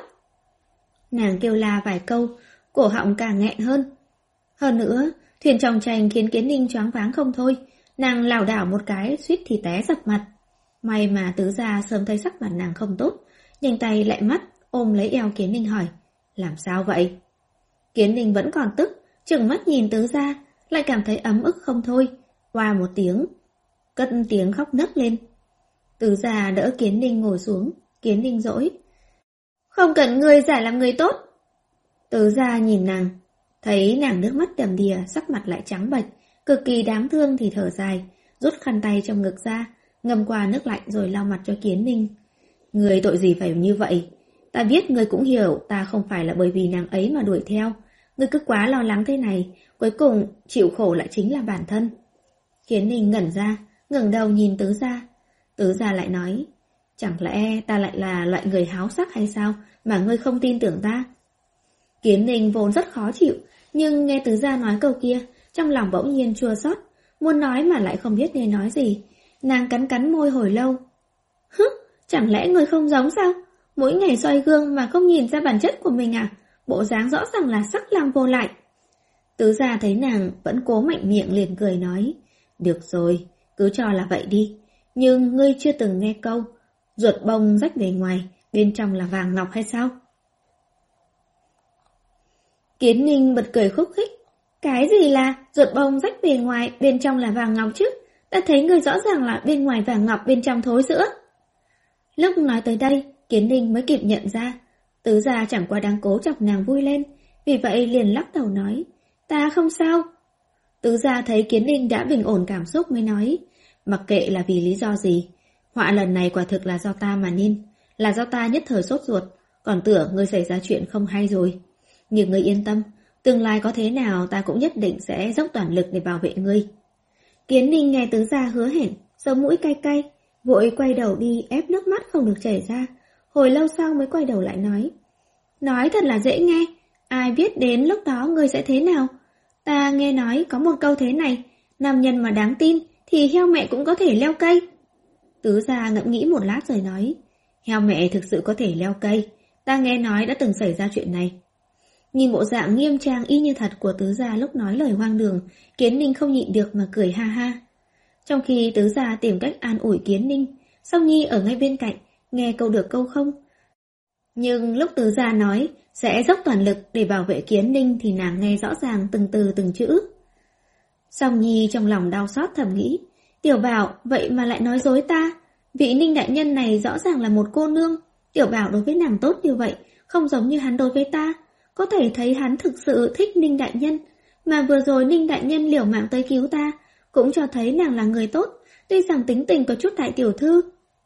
Nàng kêu la vài câu, cổ họng càng nghẹn hơn. Hơn nữa, thuyền tròng trành khiến Kiến Ninh choáng váng không thôi, nàng lảo đảo một cái suýt thì té sập mặt. May mà tứ gia sớm thấy sắc mặt nàng không tốt, nhanh tay lại mắt ôm lấy eo Kiến Ninh hỏi, làm sao vậy? Kiến Ninh vẫn còn tức, trừng mắt nhìn tứ gia, lại cảm thấy ấm ức không thôi, oa một tiếng, cất tiếng khóc nấc lên. Tứ gia đỡ Kiến Ninh ngồi xuống, Kiến Ninh dỗi, không cần ngươi giả làm người tốt. Tứ gia nhìn nàng, thấy nàng nước mắt đầm đìa, sắc mặt lại trắng bệch, cực kỳ đáng thương thì thở dài, rút khăn tay trong ngực ra, ngâm qua nước lạnh rồi lau mặt cho Kiến Ninh. Ngươi tội gì phải như vậy? Ta biết ngươi cũng hiểu ta không phải là bởi vì nàng ấy mà đuổi theo. Ngươi cứ quá lo lắng thế này, cuối cùng chịu khổ lại chính là bản thân. Kiến Ninh ngẩn ra, ngẩng đầu nhìn tứ gia. Tứ gia lại nói, chẳng lẽ ta lại là loại người háo sắc hay sao mà ngươi không tin tưởng ta? Kiến Ninh vốn rất khó chịu, nhưng nghe tứ gia nói câu kia, trong lòng bỗng nhiên chua xót, muốn nói mà lại không biết nên nói gì. Nàng cắn cắn môi hồi lâu. Hứ, chẳng lẽ ngươi không giống sao? Mỗi ngày soi gương mà không nhìn ra bản chất của mình à? Bộ dáng rõ ràng là sắc lang vô lại. Tứ gia thấy nàng vẫn cố mạnh miệng liền cười nói, được rồi, cứ cho là vậy đi. Nhưng ngươi chưa từng nghe câu, ruột bông rách bề ngoài, bên trong là vàng ngọc hay sao? Kiến Ninh bật cười khúc khích. Cái gì là ruột bông rách bề ngoài, bên trong là vàng ngọc chứ? Ta thấy ngươi rõ ràng là bên ngoài vàng ngọc, bên trong thối sữa. Lúc nói tới đây, Kiến Ninh mới kịp nhận ra, tứ gia chẳng qua đang cố chọc nàng vui lên, vì vậy liền lắc đầu nói, ta không sao. Tứ gia thấy Kiến Ninh đã bình ổn cảm xúc mới nói, mặc kệ là vì lý do gì, họa lần này quả thực là do ta mà nên, là do ta nhất thời sốt ruột, còn tưởng ngươi xảy ra chuyện không hay rồi. Nhưng ngươi yên tâm, tương lai có thế nào ta cũng nhất định sẽ dốc toàn lực để bảo vệ ngươi. Kiến Ninh nghe tứ gia hứa hẹn, sống mũi cay cay, vội quay đầu đi ép nước mắt không được chảy ra. Hồi lâu sau mới quay đầu lại nói. Nói thật là dễ nghe, ai biết đến lúc đó ngươi sẽ thế nào. Ta nghe nói có một câu thế này, nam nhân mà đáng tin thì heo mẹ cũng có thể leo cây. Tứ gia ngẫm nghĩ một lát rồi nói. Heo mẹ thực sự có thể leo cây, ta nghe nói đã từng xảy ra chuyện này. Nhìn bộ dạng nghiêm trang y như thật của tứ gia lúc nói lời hoang đường, Kiến Ninh không nhịn được mà cười ha ha. Trong khi tứ gia tìm cách an ủi Kiến Ninh, Song Nhi ở ngay bên cạnh, nghe câu được câu không. Nhưng lúc tứ gia nói sẽ dốc toàn lực để bảo vệ Kiến Ninh thì nàng nghe rõ ràng từng từ từng chữ. Song Nhi trong lòng đau xót thầm nghĩ, Tiểu Bảo vậy mà lại nói dối ta. Vị Ninh đại nhân này rõ ràng là một cô nương, Tiểu Bảo đối với nàng tốt như vậy, không giống như hắn đối với ta. Có thể thấy hắn thực sự thích Ninh đại nhân, mà vừa rồi Ninh đại nhân liều mạng tới cứu ta, cũng cho thấy nàng là người tốt, tuy rằng tính tình có chút đại tiểu thư.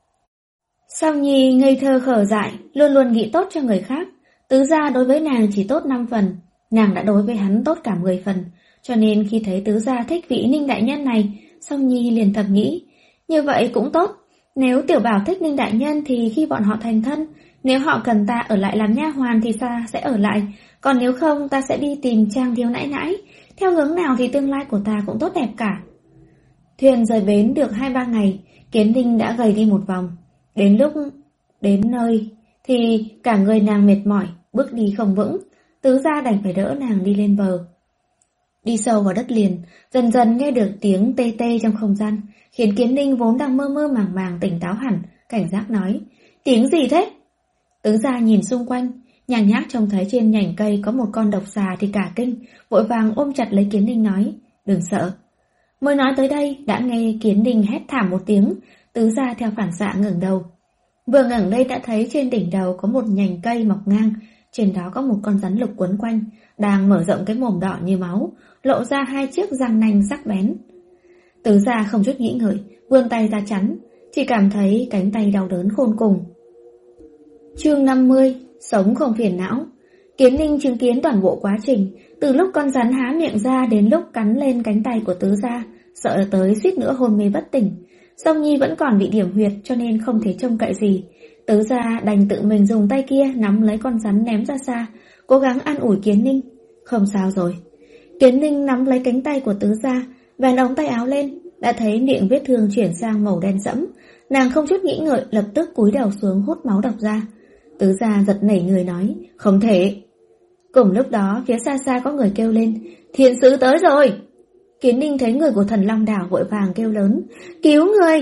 Song Nhi ngây thơ khờ dại, luôn luôn nghĩ tốt cho người khác. Tứ gia đối với nàng chỉ tốt năm phần, nàng đã đối với hắn tốt cả mười phần. Cho nên khi thấy tứ gia thích vị Ninh đại nhân này, Song Nhi liền thầm nghĩ, như vậy cũng tốt. Nếu Tiểu Bảo thích Ninh đại nhân thì khi bọn họ thành thân, nếu họ cần ta ở lại làm nha hoàn thì ta sẽ ở lại, còn nếu không ta sẽ đi tìm Trang thiếu nãi nãi. Theo hướng nào thì tương lai của ta cũng tốt đẹp cả. Thuyền rời bến được hai ba ngày, Kiến Ninh đã gầy đi một vòng. Đến lúc đến nơi thì cả người nàng mệt mỏi, bước đi không vững. Tứ gia đành phải đỡ nàng đi lên bờ. Đi sâu vào đất liền, dần dần nghe được tiếng tê tê trong không gian, khiến Kiến Ninh vốn đang mơ mơ màng màng tỉnh táo hẳn, cảnh giác nói, tiếng gì thế? Tứ gia nhìn xung quanh, nhàn nhác trông thấy trên nhành cây có một con độc xà thì cả kinh, vội vàng ôm chặt lấy Kiến Ninh nói, đừng sợ. Mới nói tới đây đã nghe Kiến Ninh hét thảm một tiếng, tứ gia theo phản xạ ngẩng đầu. Vừa ngẩng lên đã thấy trên đỉnh đầu có một nhành cây mọc ngang, trên đó có một con rắn lục quấn quanh, đang mở rộng cái mồm đỏ như máu, lộ ra hai chiếc răng nanh sắc bén. Tứ gia không chút nghĩ ngợi, vươn tay ra chắn, chỉ cảm thấy cánh tay đau đớn khôn cùng. Chương năm mươi, sống không phiền não. Kiến Ninh chứng kiến toàn bộ quá trình, từ lúc con rắn há miệng ra đến lúc cắn lên cánh tay của tứ gia, sợ tới suýt nữa hôn mê bất tỉnh. Song Nhi vẫn còn bị điểm huyệt cho nên không thể trông cậy gì. Tứ gia đành tự mình dùng tay kia nắm lấy con rắn ném ra xa, cố gắng an ủi Kiến Ninh. Không sao rồi. Kiến Ninh nắm lấy cánh tay của tứ gia, vén ống tay áo lên, đã thấy miệng vết thương chuyển sang màu đen sẫm. Nàng không chút nghĩ ngợi lập tức cúi đầu xuống hút máu độc ra. Tứ gia giật nảy người nói, không thể. Cùng lúc đó phía xa xa có người kêu lên, thiên sứ tới rồi. Kiến Ninh thấy người của Thần Long Đảo vội vàng kêu lớn, cứu người.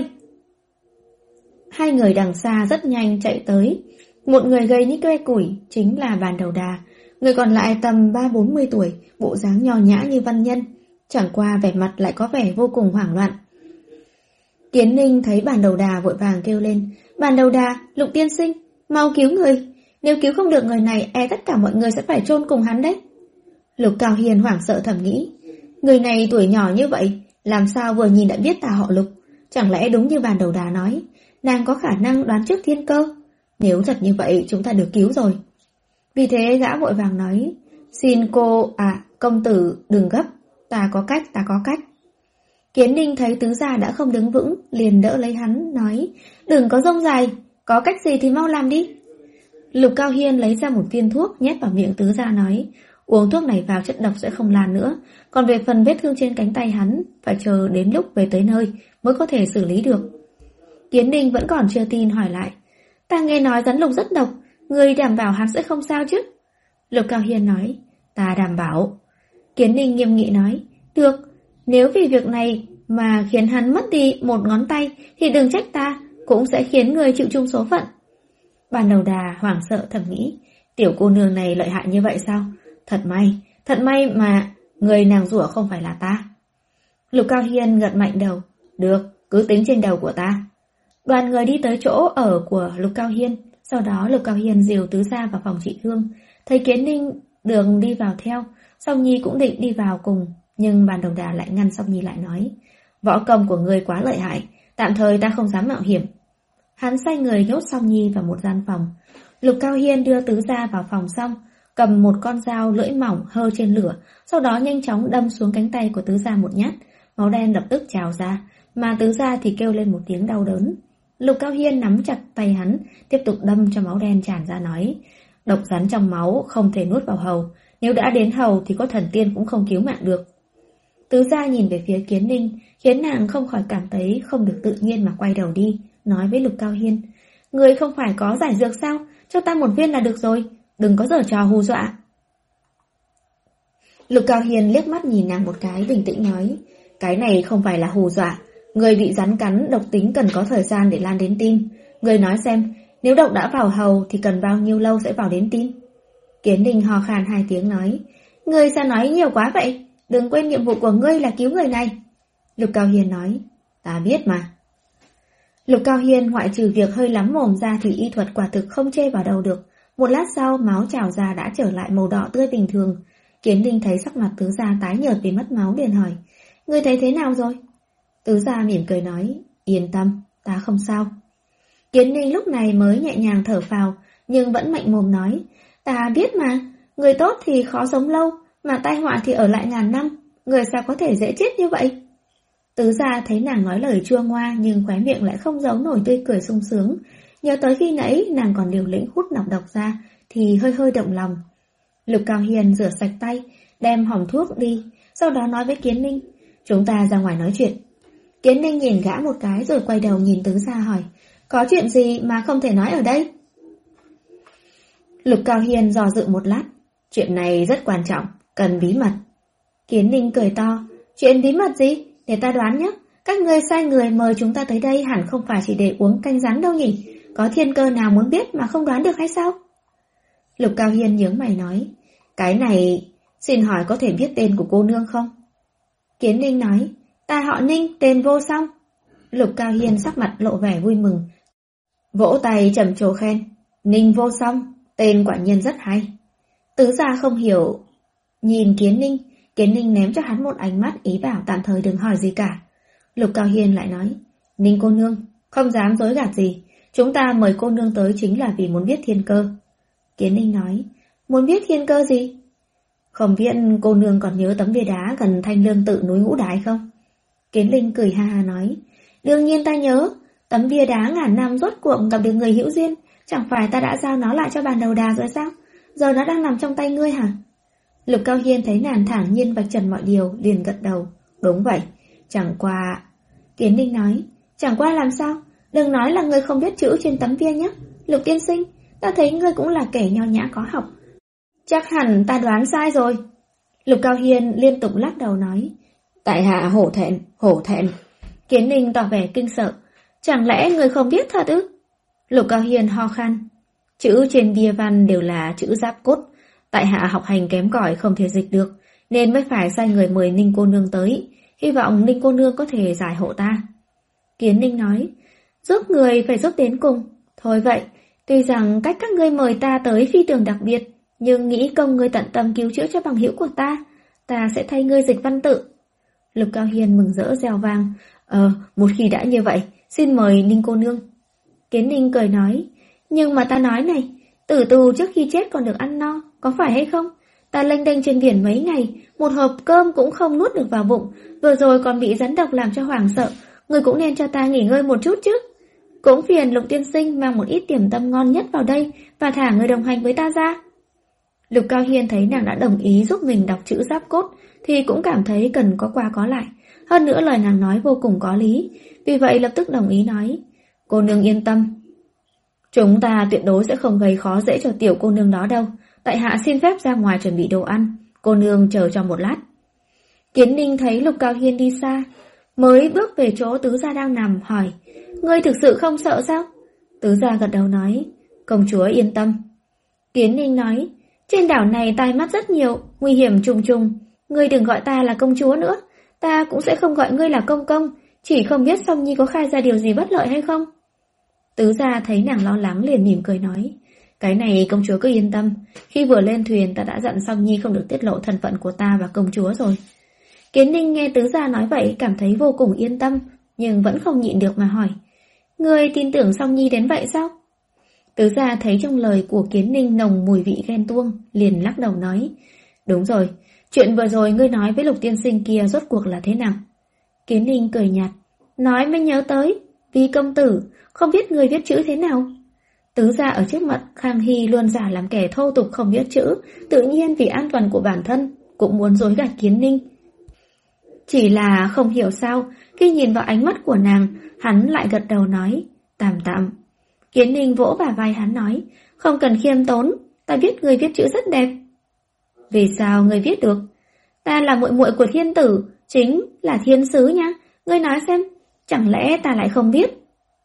Hai người đằng xa rất nhanh chạy tới. Một người gầy như que củi chính là Bàn Đầu Đà, người còn lại tầm ba bốn mươi tuổi, bộ dáng nho nhã như văn nhân, chẳng qua vẻ mặt lại có vẻ vô cùng hoảng loạn. Kiến Ninh thấy Bàn Đầu Đà vội vàng kêu lên, Bàn Đầu Đà, Lục tiên sinh, mau cứu người, nếu cứu không được người này e tất cả mọi người sẽ phải chôn cùng hắn đấy. Lục Cao Hiền hoảng sợ thầm nghĩ, người này tuổi nhỏ như vậy, làm sao vừa nhìn đã biết ta họ Lục, chẳng lẽ đúng như Bàn Đầu Đà nói, nàng có khả năng đoán trước thiên cơ, nếu thật như vậy chúng ta được cứu rồi. Vì thế gã vội vàng nói, xin cô, à, công tử đừng gấp, ta có cách, ta có cách. Kiến Ninh thấy tứ gia đã không đứng vững, liền đỡ lấy hắn, nói, đừng có rông dài, có cách gì thì mau làm đi. Lục Cao Hiên lấy ra một viên thuốc nhét vào miệng tứ gia nói, uống thuốc này vào chất độc sẽ không lan nữa, còn về phần vết thương trên cánh tay hắn, phải chờ đến lúc về tới nơi mới có thể xử lý được. Kiến Ninh vẫn còn chưa tin hỏi lại, ta nghe nói rắn lục rất độc, người đảm bảo hắn sẽ không sao chứ? Lục Cao Hiên nói, ta đảm bảo. Kiến Ninh nghiêm nghị nói, được, nếu vì việc này mà khiến hắn mất đi một ngón tay thì đừng trách ta, cũng sẽ khiến người chịu chung số phận. Bàn Đầu Đà hoảng sợ thầm nghĩ, tiểu cô nương này lợi hại như vậy sao? Thật may, thật may mà người nàng rủa không phải là ta. Lục Cao Hiên gật mạnh đầu, được, cứ tính trên đầu của ta. Đoàn người đi tới chỗ ở của Lục Cao Hiên, sau đó Lục Cao Hiên dìu tứ gia vào phòng trị thương. Thấy Kiến Ninh đường đi vào theo, Song Nhi cũng định đi vào cùng, nhưng Bàn Đầu Đà lại ngăn Song Nhi lại nói, võ công của ngươi quá lợi hại, tạm thời ta không dám mạo hiểm. Hắn sai người nhốt Song Nhi vào một gian phòng. Lục Cao Hiên đưa Tứ Gia vào phòng xong, cầm một con dao lưỡi mỏng hơ trên lửa, sau đó nhanh chóng đâm xuống cánh tay của Tứ Gia một nhát, máu đen lập tức trào ra, mà Tứ Gia thì kêu lên một tiếng đau đớn. Lục Cao Hiên nắm chặt tay hắn, tiếp tục đâm cho máu đen tràn ra nói, độc rắn trong máu không thể nuốt vào hầu, nếu đã đến hầu thì có thần tiên cũng không cứu mạng được. Tứ Gia nhìn về phía Kiến Ninh, khiến nàng không khỏi cảm thấy không được tự nhiên mà quay đầu đi, nói với Lục Cao Hiên, người không phải có giải dược sao, cho ta một viên là được rồi, đừng có giở trò hù dọa. Lục Cao Hiên liếc mắt nhìn nàng một cái, bình tĩnh nói, cái này không phải là hù dọa, người bị rắn cắn độc tính cần có thời gian để lan đến tim, người nói xem, nếu độc đã vào hầu thì cần bao nhiêu lâu sẽ vào đến tim? Kiến Ninh ho khan hai tiếng nói, người sao nói nhiều quá vậy, đừng quên nhiệm vụ của ngươi là cứu người này. Lục Cao Hiên nói, ta biết mà. Lục Cao Hiên ngoại trừ việc hơi lắm mồm ra thì y thuật quả thực không chê vào đâu được. Một lát sau máu trào ra đã trở lại màu đỏ tươi bình thường. Kiến Ninh thấy sắc mặt Tứ Gia tái nhợt vì mất máu liền hỏi, ngươi thấy thế nào rồi? Tứ Gia mỉm cười nói, yên tâm, ta không sao. Kiến Ninh lúc này mới nhẹ nhàng thở phào, nhưng vẫn mạnh mồm nói, ta biết mà, người tốt thì khó sống lâu, mà tai họa thì ở lại ngàn năm, người sao có thể dễ chết như vậy? Tứ Gia thấy nàng nói lời chua ngoa nhưng khóe miệng lại không giấu nổi tươi cười sung sướng. Nhớ tới khi nãy nàng còn liều lĩnh hút nọc độc ra thì hơi hơi động lòng. Lục Cao Hiên rửa sạch tay, đem hòm thuốc đi, sau đó nói với Kiến Ninh, chúng ta ra ngoài nói chuyện. Kiến Ninh nhìn gã một cái rồi quay đầu nhìn Tứ Gia hỏi, có chuyện gì mà không thể nói ở đây? Lục Cao Hiên dò dự một lát, chuyện này rất quan trọng, cần bí mật. Kiến Ninh cười to, chuyện bí mật gì? Để ta đoán nhé, các ngươi sai người mời chúng ta tới đây hẳn không phải chỉ để uống canh rắn đâu nhỉ? Có thiên cơ nào muốn biết mà không đoán được hay sao? Lục Cao Hiên nhướng mày nói, cái này, xin hỏi có thể biết tên của cô nương không? Kiến Ninh nói, ta họ Ninh, tên Vô Song. Lục Cao Hiên sắc mặt lộ vẻ vui mừng, vỗ tay trầm trồ khen, Ninh Vô Song, tên quả nhiên rất hay. Tứ Gia không hiểu, nhìn Kiến Ninh, Kiến Ninh ném cho hắn một ánh mắt ý bảo tạm thời đừng hỏi gì cả. Lục Cao Hiên lại nói, Ninh cô nương, không dám dối gạt gì, chúng ta mời cô nương tới chính là vì muốn biết thiên cơ. Kiến Ninh nói, muốn biết thiên cơ gì? Không biết cô nương còn nhớ tấm bia đá gần Thanh Lương Tự núi Ngũ Đái không? Kiến Ninh cười ha ha nói, đương nhiên ta nhớ, tấm bia đá ngàn năm rốt cuộc gặp được người hữu duyên, chẳng phải ta đã giao nó lại cho bàn đầu đà rồi sao? Giờ nó đang nằm trong tay ngươi hả? Lục Cao Hiên thấy nàng thản nhiên vạch trần mọi điều, liền gật đầu, đúng vậy, chẳng qua... Kiến Ninh nói, chẳng qua làm sao? Đừng nói là ngươi không biết chữ trên tấm bia nhé. Lục tiên sinh, ta thấy ngươi cũng là kẻ nho nhã có học. Chắc hẳn ta đoán sai rồi. Lục Cao Hiên liên tục lắc đầu nói, tại hạ hổ thẹn, hổ thẹn. Kiến Ninh tỏ vẻ kinh sợ, chẳng lẽ ngươi không biết thật ư? Lục Cao Hiên ho khan, chữ trên bia văn đều là chữ giáp cốt, tại hạ học hành kém cỏi không thể dịch được, nên mới phải sai người mời Ninh cô nương tới, hy vọng Ninh cô nương có thể giải hộ ta. Kiến Ninh nói, giúp người phải giúp đến cùng. Thôi vậy, tuy rằng cách các ngươi mời ta tới phi thường đặc biệt, nhưng nghĩ công ngươi tận tâm cứu chữa cho bằng hữu của ta, ta sẽ thay ngươi dịch văn tự. Lục Cao Hiên mừng rỡ reo vang, Ờ, một khi đã như vậy, xin mời Ninh cô nương. Kiến Ninh cười nói, nhưng mà ta nói này, tử tù trước khi chết còn được ăn no, có phải hay không? Ta lênh đênh trên biển mấy ngày, một hộp cơm cũng không nuốt được vào bụng, vừa rồi còn bị rắn độc làm cho hoảng sợ, người cũng nên cho ta nghỉ ngơi một chút chứ. Cũng phiền Lục tiên sinh mang một ít điểm tâm ngon nhất vào đây và thả người đồng hành với ta ra. Lục Cao Hiên thấy nàng đã đồng ý giúp mình đọc chữ giáp cốt thì cũng cảm thấy cần có qua có lại. Hơn nữa lời nàng nói vô cùng có lý, vì vậy lập tức đồng ý nói, cô nương yên tâm, chúng ta tuyệt đối sẽ không gây khó dễ cho tiểu cô nương đó đâu. Tại hạ xin phép ra ngoài chuẩn bị đồ ăn, cô nương chờ cho một lát. Kiến Ninh thấy Lục Cao Hiên đi xa, mới bước về chỗ Tứ Gia đang nằm, hỏi, ngươi thực sự không sợ sao? Tứ Gia gật đầu nói, công chúa yên tâm. Kiến Ninh nói, trên đảo này tai mắt rất nhiều, nguy hiểm trùng trùng, ngươi đừng gọi ta là công chúa nữa, ta cũng sẽ không gọi ngươi là công công, chỉ không biết Song Nhi có khai ra điều gì bất lợi hay không. Tứ Gia thấy nàng lo lắng liền mỉm cười nói, cái này công chúa cứ yên tâm, khi vừa lên thuyền ta đã dặn Song Nhi không được tiết lộ thân phận của ta và công chúa rồi. Kiến Ninh nghe Tứ Gia nói vậy cảm thấy vô cùng yên tâm, nhưng vẫn không nhịn được mà hỏi, ngươi tin tưởng Song Nhi đến vậy sao? Tứ gia thấy trong lời của Kiến Ninh nồng mùi vị ghen tuông, liền lắc đầu nói, đúng rồi, chuyện vừa rồi ngươi nói với Lục tiên sinh kia rốt cuộc là thế nào? Kiến Ninh cười nhạt, nói mới nhớ tới, vì công tử, không biết người viết chữ thế nào? Tứ gia ở trước mặt Khang Hy luôn giả làm kẻ thô tục không biết chữ, tự nhiên vì an toàn của bản thân, cũng muốn dối gạt Kiến Ninh. Chỉ là không hiểu sao, khi nhìn vào ánh mắt của nàng, hắn lại gật đầu nói, tạm tạm. Kiến Ninh vỗ vào vai hắn nói, không cần khiêm tốn, ta biết người viết chữ rất đẹp. Vì sao người viết được? Ta là muội muội của thiên tử, chính là thiên sứ nha, ngươi nói xem, chẳng lẽ ta lại không biết?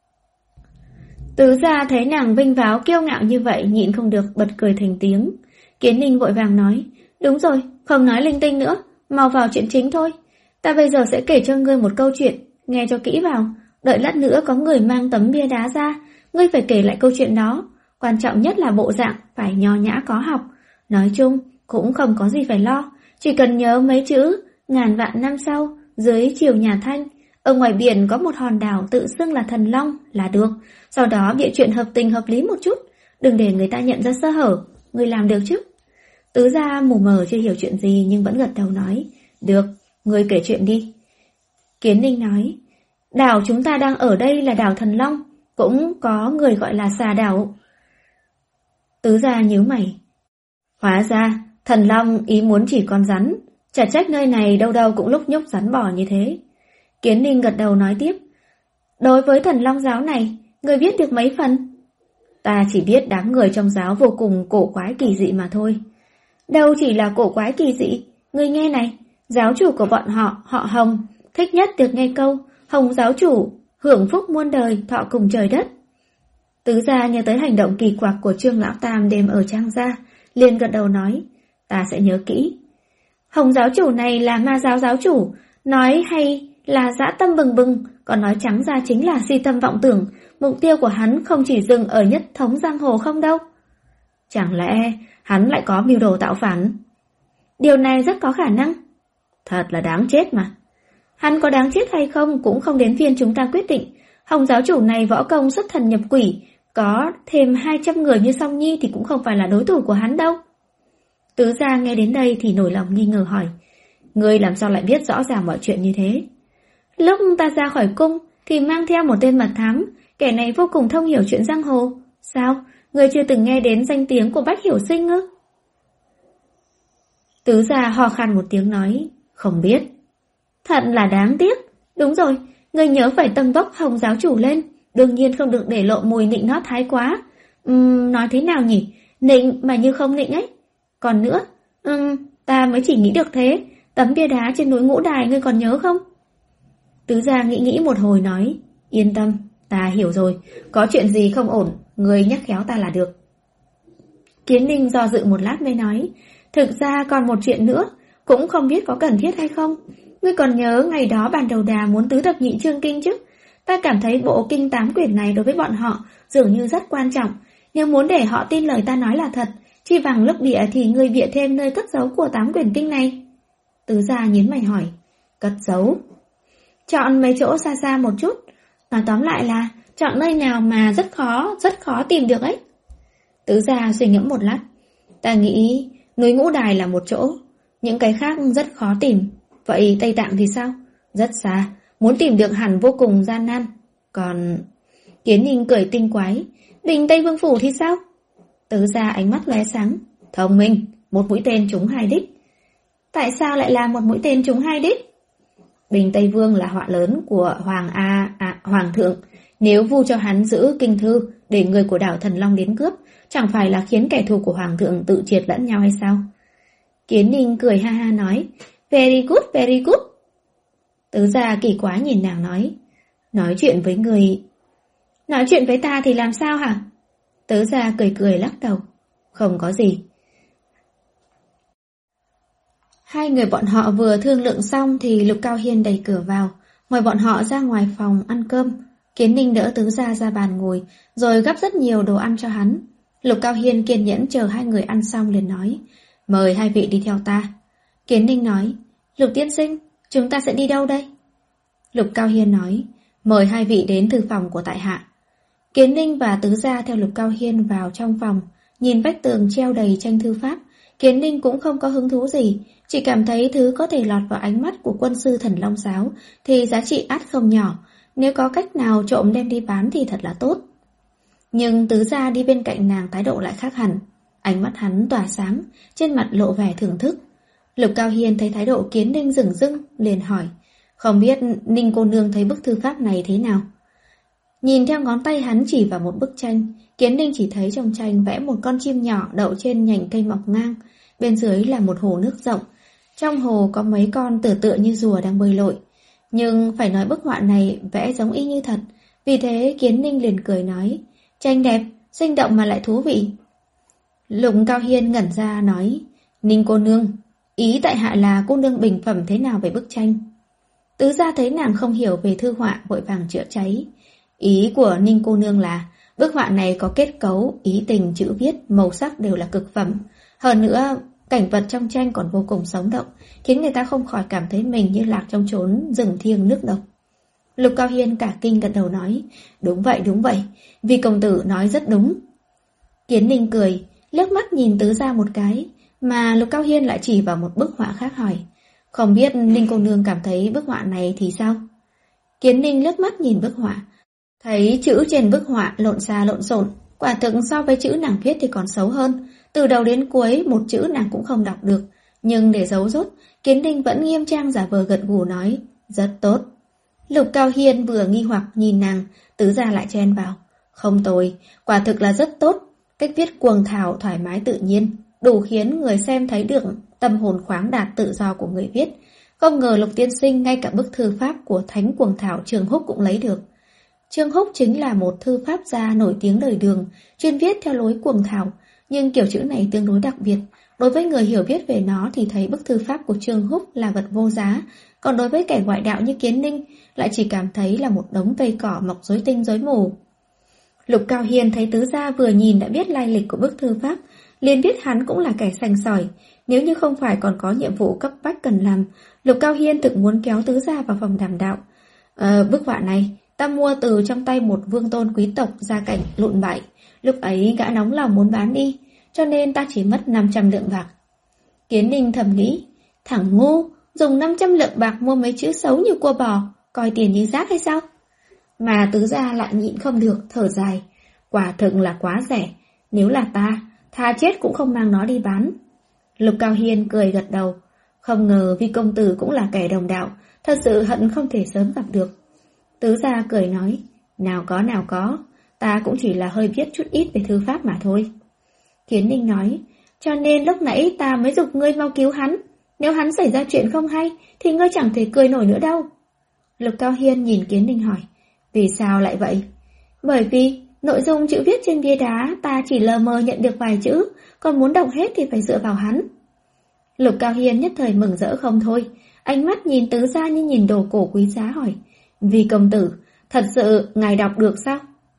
Tứ gia thấy nàng vinh váo kiêu ngạo như vậy, nhịn không được bật cười thành tiếng. Kiến Ninh vội vàng nói, đúng rồi, không nói linh tinh nữa, mau vào chuyện chính thôi. Ta bây giờ sẽ kể cho ngươi một câu chuyện, nghe cho kỹ vào, đợi lát nữa có người mang tấm bia đá ra, ngươi phải kể lại câu chuyện đó, quan trọng nhất là bộ dạng phải nho nhã có học. Nói chung, cũng không có gì phải lo, chỉ cần nhớ mấy chữ, ngàn vạn năm sau, dưới triều nhà Thanh, ở ngoài biển có một hòn đảo tự xưng là Thần Long là được, sau đó bịa chuyện hợp tình hợp lý một chút, đừng để người ta nhận ra sơ hở, ngươi làm được chứ? Tứ gia mù mờ chưa hiểu chuyện gì nhưng vẫn gật đầu nói, được, ngươi kể chuyện đi. Kiến Ninh nói, đảo chúng ta đang ở đây là đảo Thần Long, cũng có người gọi là xà đảo. Tứ gia nhíu mày, hóa ra Thần Long ý muốn chỉ con rắn, chả trách nơi này đâu đâu cũng lúc nhúc rắn bò như thế. Kiến Ninh gật đầu nói tiếp, đối với Thần Long giáo này, người biết được mấy phần? Ta chỉ biết đám người trong giáo vô cùng cổ quái kỳ dị mà thôi. Đâu chỉ là cổ quái kỳ dị, người nghe này, giáo chủ của bọn họ, họ Hồng, thích nhất được nghe câu, Hồng giáo chủ, hưởng phúc muôn đời, thọ cùng trời đất. Tứ gia nhớ tới hành động kỳ quặc của Trương Lão Tam đêm ở Trang Gia, liền gật đầu nói, ta sẽ nhớ kỹ. Hồng giáo chủ này là ma giáo giáo chủ, nói hay là dã tâm bừng bừng, còn nói trắng ra chính là si tâm vọng tưởng, mục tiêu của hắn không chỉ dừng ở nhất thống giang hồ không đâu. Chẳng lẽ hắn lại có mưu đồ tạo phản? Điều này rất có khả năng. Thật là đáng chết mà. Hắn có đáng chết hay không cũng không đến phiên chúng ta quyết định. Hồng giáo chủ này võ công xuất thần nhập quỷ, có thêm hai trăm người như Song Nhi thì cũng không phải là đối thủ của hắn đâu. Tứ gia nghe đến đây thì nổi lòng nghi ngờ hỏi, ngươi làm sao lại biết rõ ràng mọi chuyện như thế? Lúc ta ra khỏi cung thì mang theo một tên mật thám, kẻ này vô cùng thông hiểu chuyện giang hồ. Sao, ngươi chưa từng nghe đến danh tiếng của Bách Hiểu Sinh ư? Tứ gia ho khan một tiếng nói, không biết. Thật là đáng tiếc. Đúng rồi, ngươi nhớ phải tâng bốc Hồng giáo chủ lên, đương nhiên không được để lộ mùi nịnh nót thái quá. Uhm, nói thế nào nhỉ? Nịnh mà như không nịnh ấy. Còn nữa, uhm, ta mới chỉ nghĩ được thế, tấm bia đá trên núi Ngũ Đài ngươi còn nhớ không? Tứ gia nghĩ nghĩ một hồi nói, yên tâm, ta hiểu rồi, có chuyện gì không ổn, ngươi nhắc khéo ta là được. Kiến Ninh do dự một lát mới nói, thực ra còn một chuyện nữa, cũng không biết có cần thiết hay không. Ngươi còn nhớ ngày đó Bàn Đầu Đà muốn tứ thập nhị chương kinh chứ? Ta cảm thấy bộ kinh tám quyển này đối với bọn họ dường như rất quan trọng. Nếu muốn để họ tin lời ta nói là thật, chi bằng lúc địa thì ngươi bịa thêm nơi cất giấu của tám quyển kinh này. Tứ gia nhíu mày hỏi, cất giấu? Chọn mấy chỗ xa xa một chút. Nói tóm lại là chọn nơi nào mà rất khó, rất khó tìm được ấy. Tứ gia suy ngẫm một lát. Ta nghĩ núi Ngũ Đài là một chỗ, những cái khác rất khó tìm. Vậy Tây Tạng thì sao? Rất xa, muốn tìm được hẳn vô cùng gian nan. Còn... Kiến Ninh cười tinh quái, Bình Tây Vương Phủ thì sao? Tứ gia ánh mắt lóe sáng, thông minh, một mũi tên trúng hai đích. Tại sao lại là một mũi tên trúng hai đích? Bình Tây Vương là họa lớn của Hoàng A, à, Hoàng thượng. Nếu vu cho hắn giữ kinh thư để người của đảo Thần Long đến cướp, chẳng phải là khiến kẻ thù của Hoàng thượng tự triệt lẫn nhau hay sao? Kiến Ninh cười ha ha nói, very good, very good. Tứ gia kỳ quá nhìn nàng nói, nói chuyện với người... Nói chuyện với ta thì làm sao hả? Tứ gia cười cười lắc đầu, không có gì. Hai người bọn họ vừa thương lượng xong thì Lục Cao Hiên đẩy cửa vào, mời bọn họ ra ngoài phòng ăn cơm. Kiến Ninh đỡ tứ gia ra bàn ngồi, rồi gắp rất nhiều đồ ăn cho hắn. Lục Cao Hiên kiên nhẫn chờ hai người ăn xong liền nói, mời hai vị đi theo ta. Kiến Ninh nói, Lục tiên sinh, chúng ta sẽ đi đâu đây? Lục Cao Hiên nói, mời hai vị đến thư phòng của tại hạ. Kiến Ninh và Tứ Gia theo Lục Cao Hiên vào trong phòng, nhìn vách tường treo đầy tranh thư pháp. Kiến Ninh cũng không có hứng thú gì, chỉ cảm thấy thứ có thể lọt vào ánh mắt của quân sư Thần Long Giáo thì giá trị ắt không nhỏ, nếu có cách nào trộm đem đi bán thì thật là tốt. Nhưng Tứ Gia đi bên cạnh nàng thái độ lại khác hẳn, ánh mắt hắn tỏa sáng, trên mặt lộ vẻ thưởng thức. Lục Cao Hiên thấy thái độ Kiến Ninh dửng dưng, liền hỏi, không biết Ninh cô nương thấy bức thư pháp này thế nào? Nhìn theo ngón tay hắn chỉ vào một bức tranh, Kiến Ninh chỉ thấy trong tranh vẽ một con chim nhỏ đậu trên nhành cây mọc ngang, bên dưới là một hồ nước rộng. Trong hồ có mấy con tựa tựa như rùa đang bơi lội. Nhưng phải nói bức họa này vẽ giống y như thật, vì thế Kiến Ninh liền cười nói, tranh đẹp, sinh động mà lại thú vị. Lục Cao Hiên ngẩn ra nói, Ninh cô nương, ý tại hạ là cô nương bình phẩm thế nào về bức tranh? Tứ Gia thấy nàng không hiểu về thư họa vội vàng chữa cháy. Ý của Ninh cô nương là bức họa này có kết cấu, ý tình, chữ viết, màu sắc đều là cực phẩm. Hơn nữa, cảnh vật trong tranh còn vô cùng sống động, khiến người ta không khỏi cảm thấy mình như lạc trong chốn rừng thiêng nước độc. Lục Cao Hiên cả kinh gật đầu nói, đúng vậy, đúng vậy, vì công tử nói rất đúng. Kiến Ninh cười, liếc mắt nhìn Tứ Gia một cái, mà Lục Cao Hiên lại chỉ vào một bức họa khác hỏi, không biết Ninh cô nương cảm thấy bức họa này thì sao? Kiến Ninh liếc mắt nhìn bức họa, thấy chữ trên bức họa lộn xà lộn xộn, quả thực so với chữ nàng viết thì còn xấu hơn. Từ đầu đến cuối một chữ nàng cũng không đọc được, nhưng để giấu rốt, Kiến Ninh vẫn nghiêm trang giả vờ gật gù nói, rất tốt. Lục Cao Hiên vừa nghi hoặc nhìn nàng, Tứ Gia lại chen vào, không tồi, quả thực là rất tốt, cách viết cuồng thảo thoải mái tự nhiên, đủ khiến người xem thấy được tâm hồn khoáng đạt tự do của người viết. Không ngờ Lục tiên sinh ngay cả bức thư pháp của thánh cuồng thảo Trương Húc cũng lấy được. Trương Húc chính là một thư pháp gia nổi tiếng đời Đường, chuyên viết theo lối cuồng thảo, nhưng kiểu chữ này tương đối đặc biệt. Đối với người hiểu biết về nó thì thấy bức thư pháp của Trương Húc là vật vô giá, còn đối với kẻ ngoại đạo như Kiến Ninh lại chỉ cảm thấy là một đống cây cỏ mọc rối tinh rối mù. Lục Cao Hiên thấy Tứ Gia vừa nhìn đã biết lai lịch của bức thư pháp, liền biết hắn cũng là kẻ sành sỏi. Nếu như không phải còn có nhiệm vụ cấp bách cần làm, Lục Cao Hiên thực muốn kéo Tứ Gia vào phòng đàm đạo. Ờ, bức họa này ta mua từ trong tay một vương tôn quý tộc gia cảnh lụn bại, lúc ấy gã nóng lòng muốn bán đi, cho nên ta chỉ mất năm trăm lượng bạc. Kiến Ninh thầm nghĩ, thằng ngu, dùng năm trăm lượng bạc mua mấy chữ xấu như cua bò, coi tiền như rác hay sao? Mà Tứ Gia lại nhịn không được, thở dài, quả thực là quá rẻ, nếu là ta, thà chết cũng không mang nó đi bán. Lục Cao Hiên cười gật đầu, không ngờ Vi công tử cũng là kẻ đồng đạo, thật sự hận không thể sớm gặp được. Tứ Gia cười nói, nào có nào có, ta cũng chỉ là hơi biết chút ít về thư pháp mà thôi. Kiến Ninh nói, cho nên lúc nãy ta mới giục ngươi mau cứu hắn, nếu hắn xảy ra chuyện không hay thì ngươi chẳng thể cười nổi nữa đâu. Lục Cao Hiên nhìn Kiến Ninh hỏi, vì sao lại vậy? Bởi vì nội dung chữ viết trên bia đá ta chỉ lờ mờ nhận được vài chữ, còn muốn đọc hết thì phải dựa vào hắn. Lục Cao Hiên nhất thời mừng rỡ không thôi, ánh mắt nhìn Tứ Gia như nhìn đồ cổ quý giá hỏi, vì công tử, thật sự ngài đọc được sao?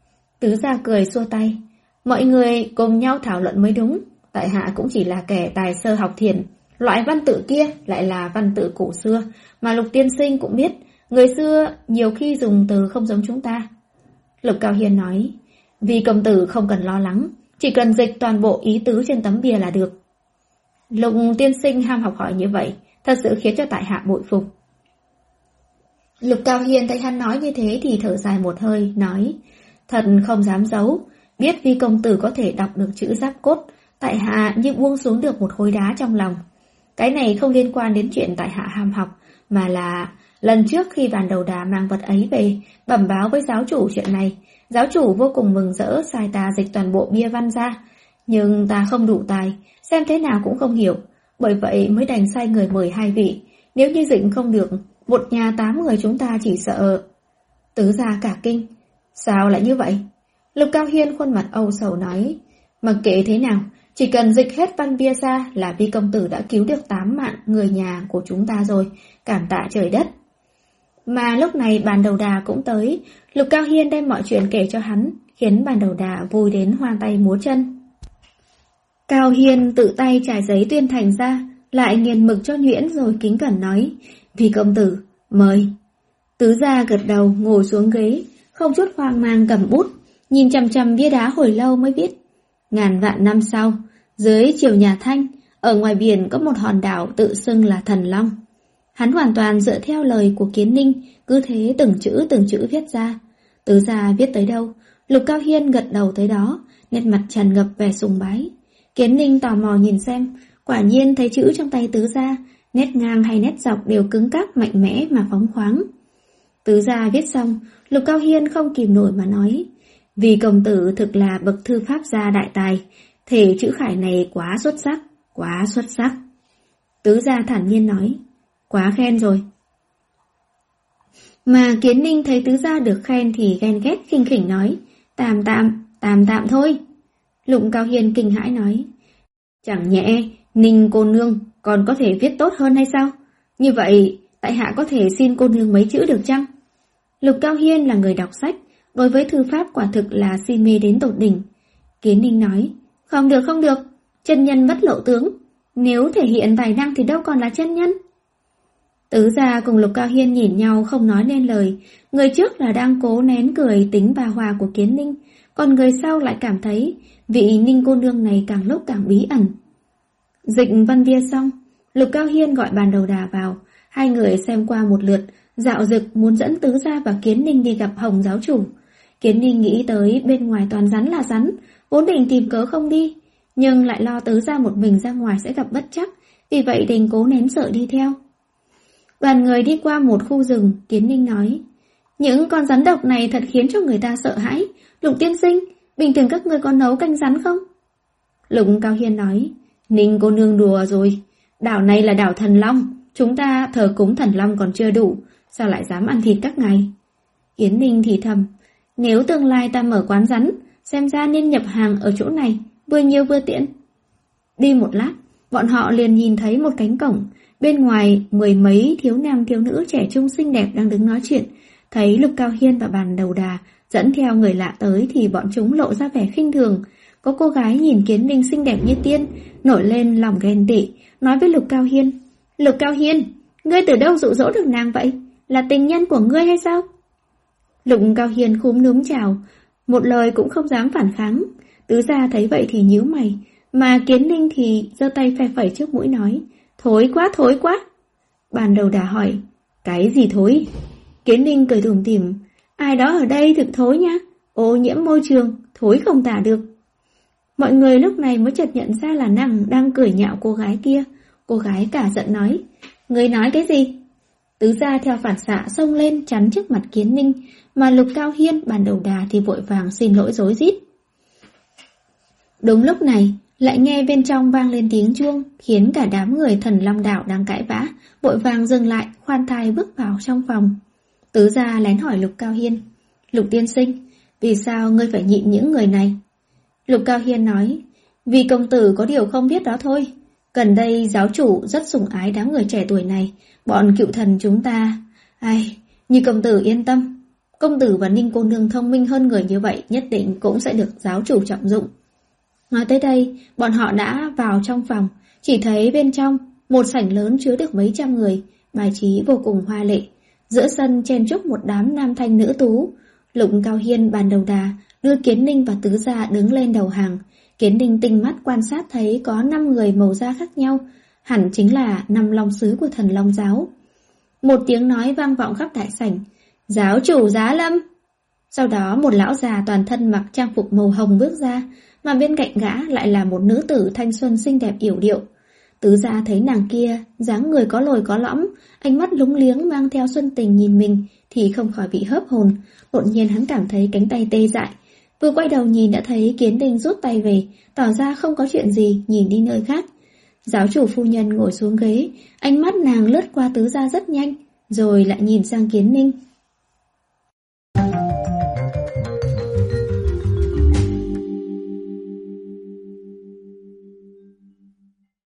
Tứ Gia cười xua tay, mọi người cùng nhau thảo luận mới đúng, tại hạ cũng chỉ là kẻ tài sơ học thiền, loại văn tự kia lại là văn tự cổ xưa, mà Lục tiên sinh cũng biết, người xưa nhiều khi dùng từ không giống chúng ta. Lục Cao Hiên nói, vì công tử không cần lo lắng, chỉ cần dịch toàn bộ ý tứ trên tấm bia là được. Lục tiên sinh ham học hỏi như vậy, thật sự khiến cho tại hạ bội phục. Lục Cao Hiên thấy hắn nói như thế thì thở dài một hơi, nói, thật không dám giấu, biết Vi công tử có thể đọc được chữ giáp cốt, tại hạ như buông xuống được một khối đá trong lòng. Cái này không liên quan đến chuyện tại hạ ham học, mà là lần trước khi Bàn Đầu Đà mang vật ấy về, bẩm báo với giáo chủ chuyện này, giáo chủ vô cùng mừng rỡ sai ta dịch toàn bộ bia văn ra, nhưng ta không đủ tài, xem thế nào cũng không hiểu, bởi vậy mới đành sai người mời hai vị, nếu như dịch không được, một nhà tám người chúng ta chỉ sợ. Tứ Gia cả kinh, sao lại như vậy? Lục Cao Hiên khuôn mặt âu sầu nói, mặc kệ thế nào, chỉ cần dịch hết văn bia ra là Vi công tử đã cứu được tám mạng người nhà của chúng ta rồi, cảm tạ trời đất. Mà lúc này Bàn Đầu Đà cũng tới, Lục Cao Hiên đem mọi chuyện kể cho hắn, khiến Bàn Đầu Đà vui đến hoa tay múa chân. Cao Hiên tự tay trải giấy tuyên thành ra, lại nghiền mực cho nhuyễn rồi kính cẩn nói, Vi công tử, mời. Tứ Gia gật đầu ngồi xuống ghế, không chút hoang mang cầm bút, nhìn chằm chằm bia đá hồi lâu mới viết: ngàn vạn năm sau, dưới triều nhà Thanh, ở ngoài biển có một hòn đảo tự xưng là Thần Long. Hắn hoàn toàn dựa theo lời của Kiến Ninh, cứ thế từng chữ từng chữ viết ra. Tứ gia viết tới đâu, Lục Cao Hiên gật đầu tới đó, nét mặt tràn ngập vẻ sùng bái. Kiến Ninh tò mò nhìn xem, quả nhiên thấy chữ trong tay tứ gia, nét ngang hay nét dọc đều cứng cáp mạnh mẽ mà phóng khoáng. Tứ gia viết xong, Lục Cao Hiên không kìm nổi mà nói: vì công tử thực là bậc thư pháp gia đại tài, thể chữ khải này quá xuất sắc, quá xuất sắc. Tứ gia thản nhiên nói: quá khen rồi. Mà Kiến Ninh thấy tứ gia được khen thì ghen ghét khinh khỉnh nói: tạm tạm, tạm tạm thôi. Lục Cao Hiên kinh hãi nói: chẳng nhẽ Ninh cô nương còn có thể viết tốt hơn hay sao? Như vậy, tại hạ có thể xin cô nương mấy chữ được chăng? Lục Cao Hiên là người đọc sách, đối với thư pháp quả thực là si mê đến tột đỉnh. Kiến Ninh nói: không được không được, chân nhân bất lộ tướng, nếu thể hiện tài năng thì đâu còn là chân nhân. Tứ gia cùng Lục Cao Hiên nhìn nhau không nói nên lời, người trước là đang cố nén cười tính bà hòa của Kiến Ninh, còn người sau lại cảm thấy vị Ninh cô nương này càng lúc càng bí ẩn. Dịch văn bia xong, Lục Cao Hiên gọi Bàn Đầu Đà vào, hai người xem qua một lượt, dạo dực muốn dẫn Tứ gia và Kiến Ninh đi gặp Hồng giáo chủ. Kiến Ninh nghĩ tới bên ngoài toàn rắn là rắn, vốn định tìm cớ không đi, nhưng lại lo Tứ gia một mình ra ngoài sẽ gặp bất trắc, vì vậy đành cố nén sợ đi theo. Đoàn người đi qua một khu rừng, Kiến Ninh nói: những con rắn độc này thật khiến cho người ta sợ hãi. Lục tiên sinh, bình thường các ngươi có nấu canh rắn không? Lục Cao Hiên nói: Ninh cô nương đùa rồi, đảo này là đảo Thần Long, chúng ta thờ cúng Thần Long còn chưa đủ, sao lại dám ăn thịt các ngài? Kiến Ninh thì thầm: nếu tương lai ta mở quán rắn, xem ra nên nhập hàng ở chỗ này, vừa nhiều vừa tiện. Đi một lát, bọn họ liền nhìn thấy một cánh cổng, bên ngoài mười mấy thiếu nam thiếu nữ trẻ trung xinh đẹp đang đứng nói chuyện. Thấy Lục Cao Hiên và Bàn Đầu Đà dẫn theo người lạ tới thì bọn chúng lộ ra vẻ khinh thường. Có cô gái nhìn Kiến Ninh xinh đẹp như tiên, nổi lên lòng ghen tị, nói với Lục Cao Hiên: Lục Cao Hiên, ngươi từ đâu dụ dỗ được nàng vậy? Là tình nhân của ngươi hay sao? Lục Cao Hiên khúm núm chào, một lời cũng không dám phản kháng. Tứ gia thấy vậy thì nhíu mày, mà Kiến Ninh thì giơ tay phe phẩy trước mũi nói: thối quá, thối quá. Bàn Đầu Đà hỏi: cái gì thối? Kiến Ninh cười tủm tỉm: ai đó ở đây thực thối nhá, ô nhiễm môi trường, thối không tả được. Mọi người lúc này mới chợt nhận ra là nàng đang cười nhạo cô gái kia. Cô gái cả giận nói: ngươi nói cái gì? Tứ gia theo phản xạ xông lên chắn trước mặt Kiến Ninh, mà Lục Cao Hiên, Bàn Đầu Đà thì vội vàng xin lỗi rối rít. Đúng lúc này, lại nghe bên trong vang lên tiếng chuông, khiến cả đám người Thần Long đảo đang cãi vã vội vàng dừng lại, khoan thai bước vào trong phòng. Tứ gia lén hỏi Lục Cao Hiên: Lục tiên sinh, vì sao ngươi phải nhịn những người này? Lục Cao Hiên nói: vì công tử có điều không biết đó thôi. Gần đây giáo chủ rất sủng ái đám người trẻ tuổi này, bọn cựu thần chúng ta. Ai, như công tử yên tâm, công tử và Ninh cô nương thông minh hơn người như vậy nhất định cũng sẽ được giáo chủ trọng dụng. Nói tới đây, bọn họ đã vào trong phòng, chỉ thấy bên trong một sảnh lớn chứa được mấy trăm người, bài trí vô cùng hoa lệ. Giữa sân chen chúc một đám nam thanh nữ tú. Lục Cao Hiên, Bàn Đầu Đà đưa Kiến Ninh và Tứ gia đứng lên đầu hàng. Kiến Ninh tinh mắt quan sát thấy có năm người màu da khác nhau, hẳn chính là năm long sứ của Thần Long giáo. Một tiếng nói vang vọng khắp đại sảnh: giáo chủ Giá Lâm. Sau đó một lão già toàn thân mặc trang phục màu hồng bước ra, mà bên cạnh gã lại là một nữ tử thanh xuân xinh đẹp yểu điệu. Tứ gia thấy nàng kia, dáng người có lồi có lõm, ánh mắt lúng liếng mang theo xuân tình nhìn mình thì không khỏi bị hớp hồn. Đột nhiên hắn cảm thấy cánh tay tê dại, vừa quay đầu nhìn đã thấy Kiến Ninh rút tay về, tỏ ra không có chuyện gì, nhìn đi nơi khác. Giáo chủ phu nhân ngồi xuống ghế, ánh mắt nàng lướt qua Tứ gia rất nhanh, rồi lại nhìn sang Kiến Ninh.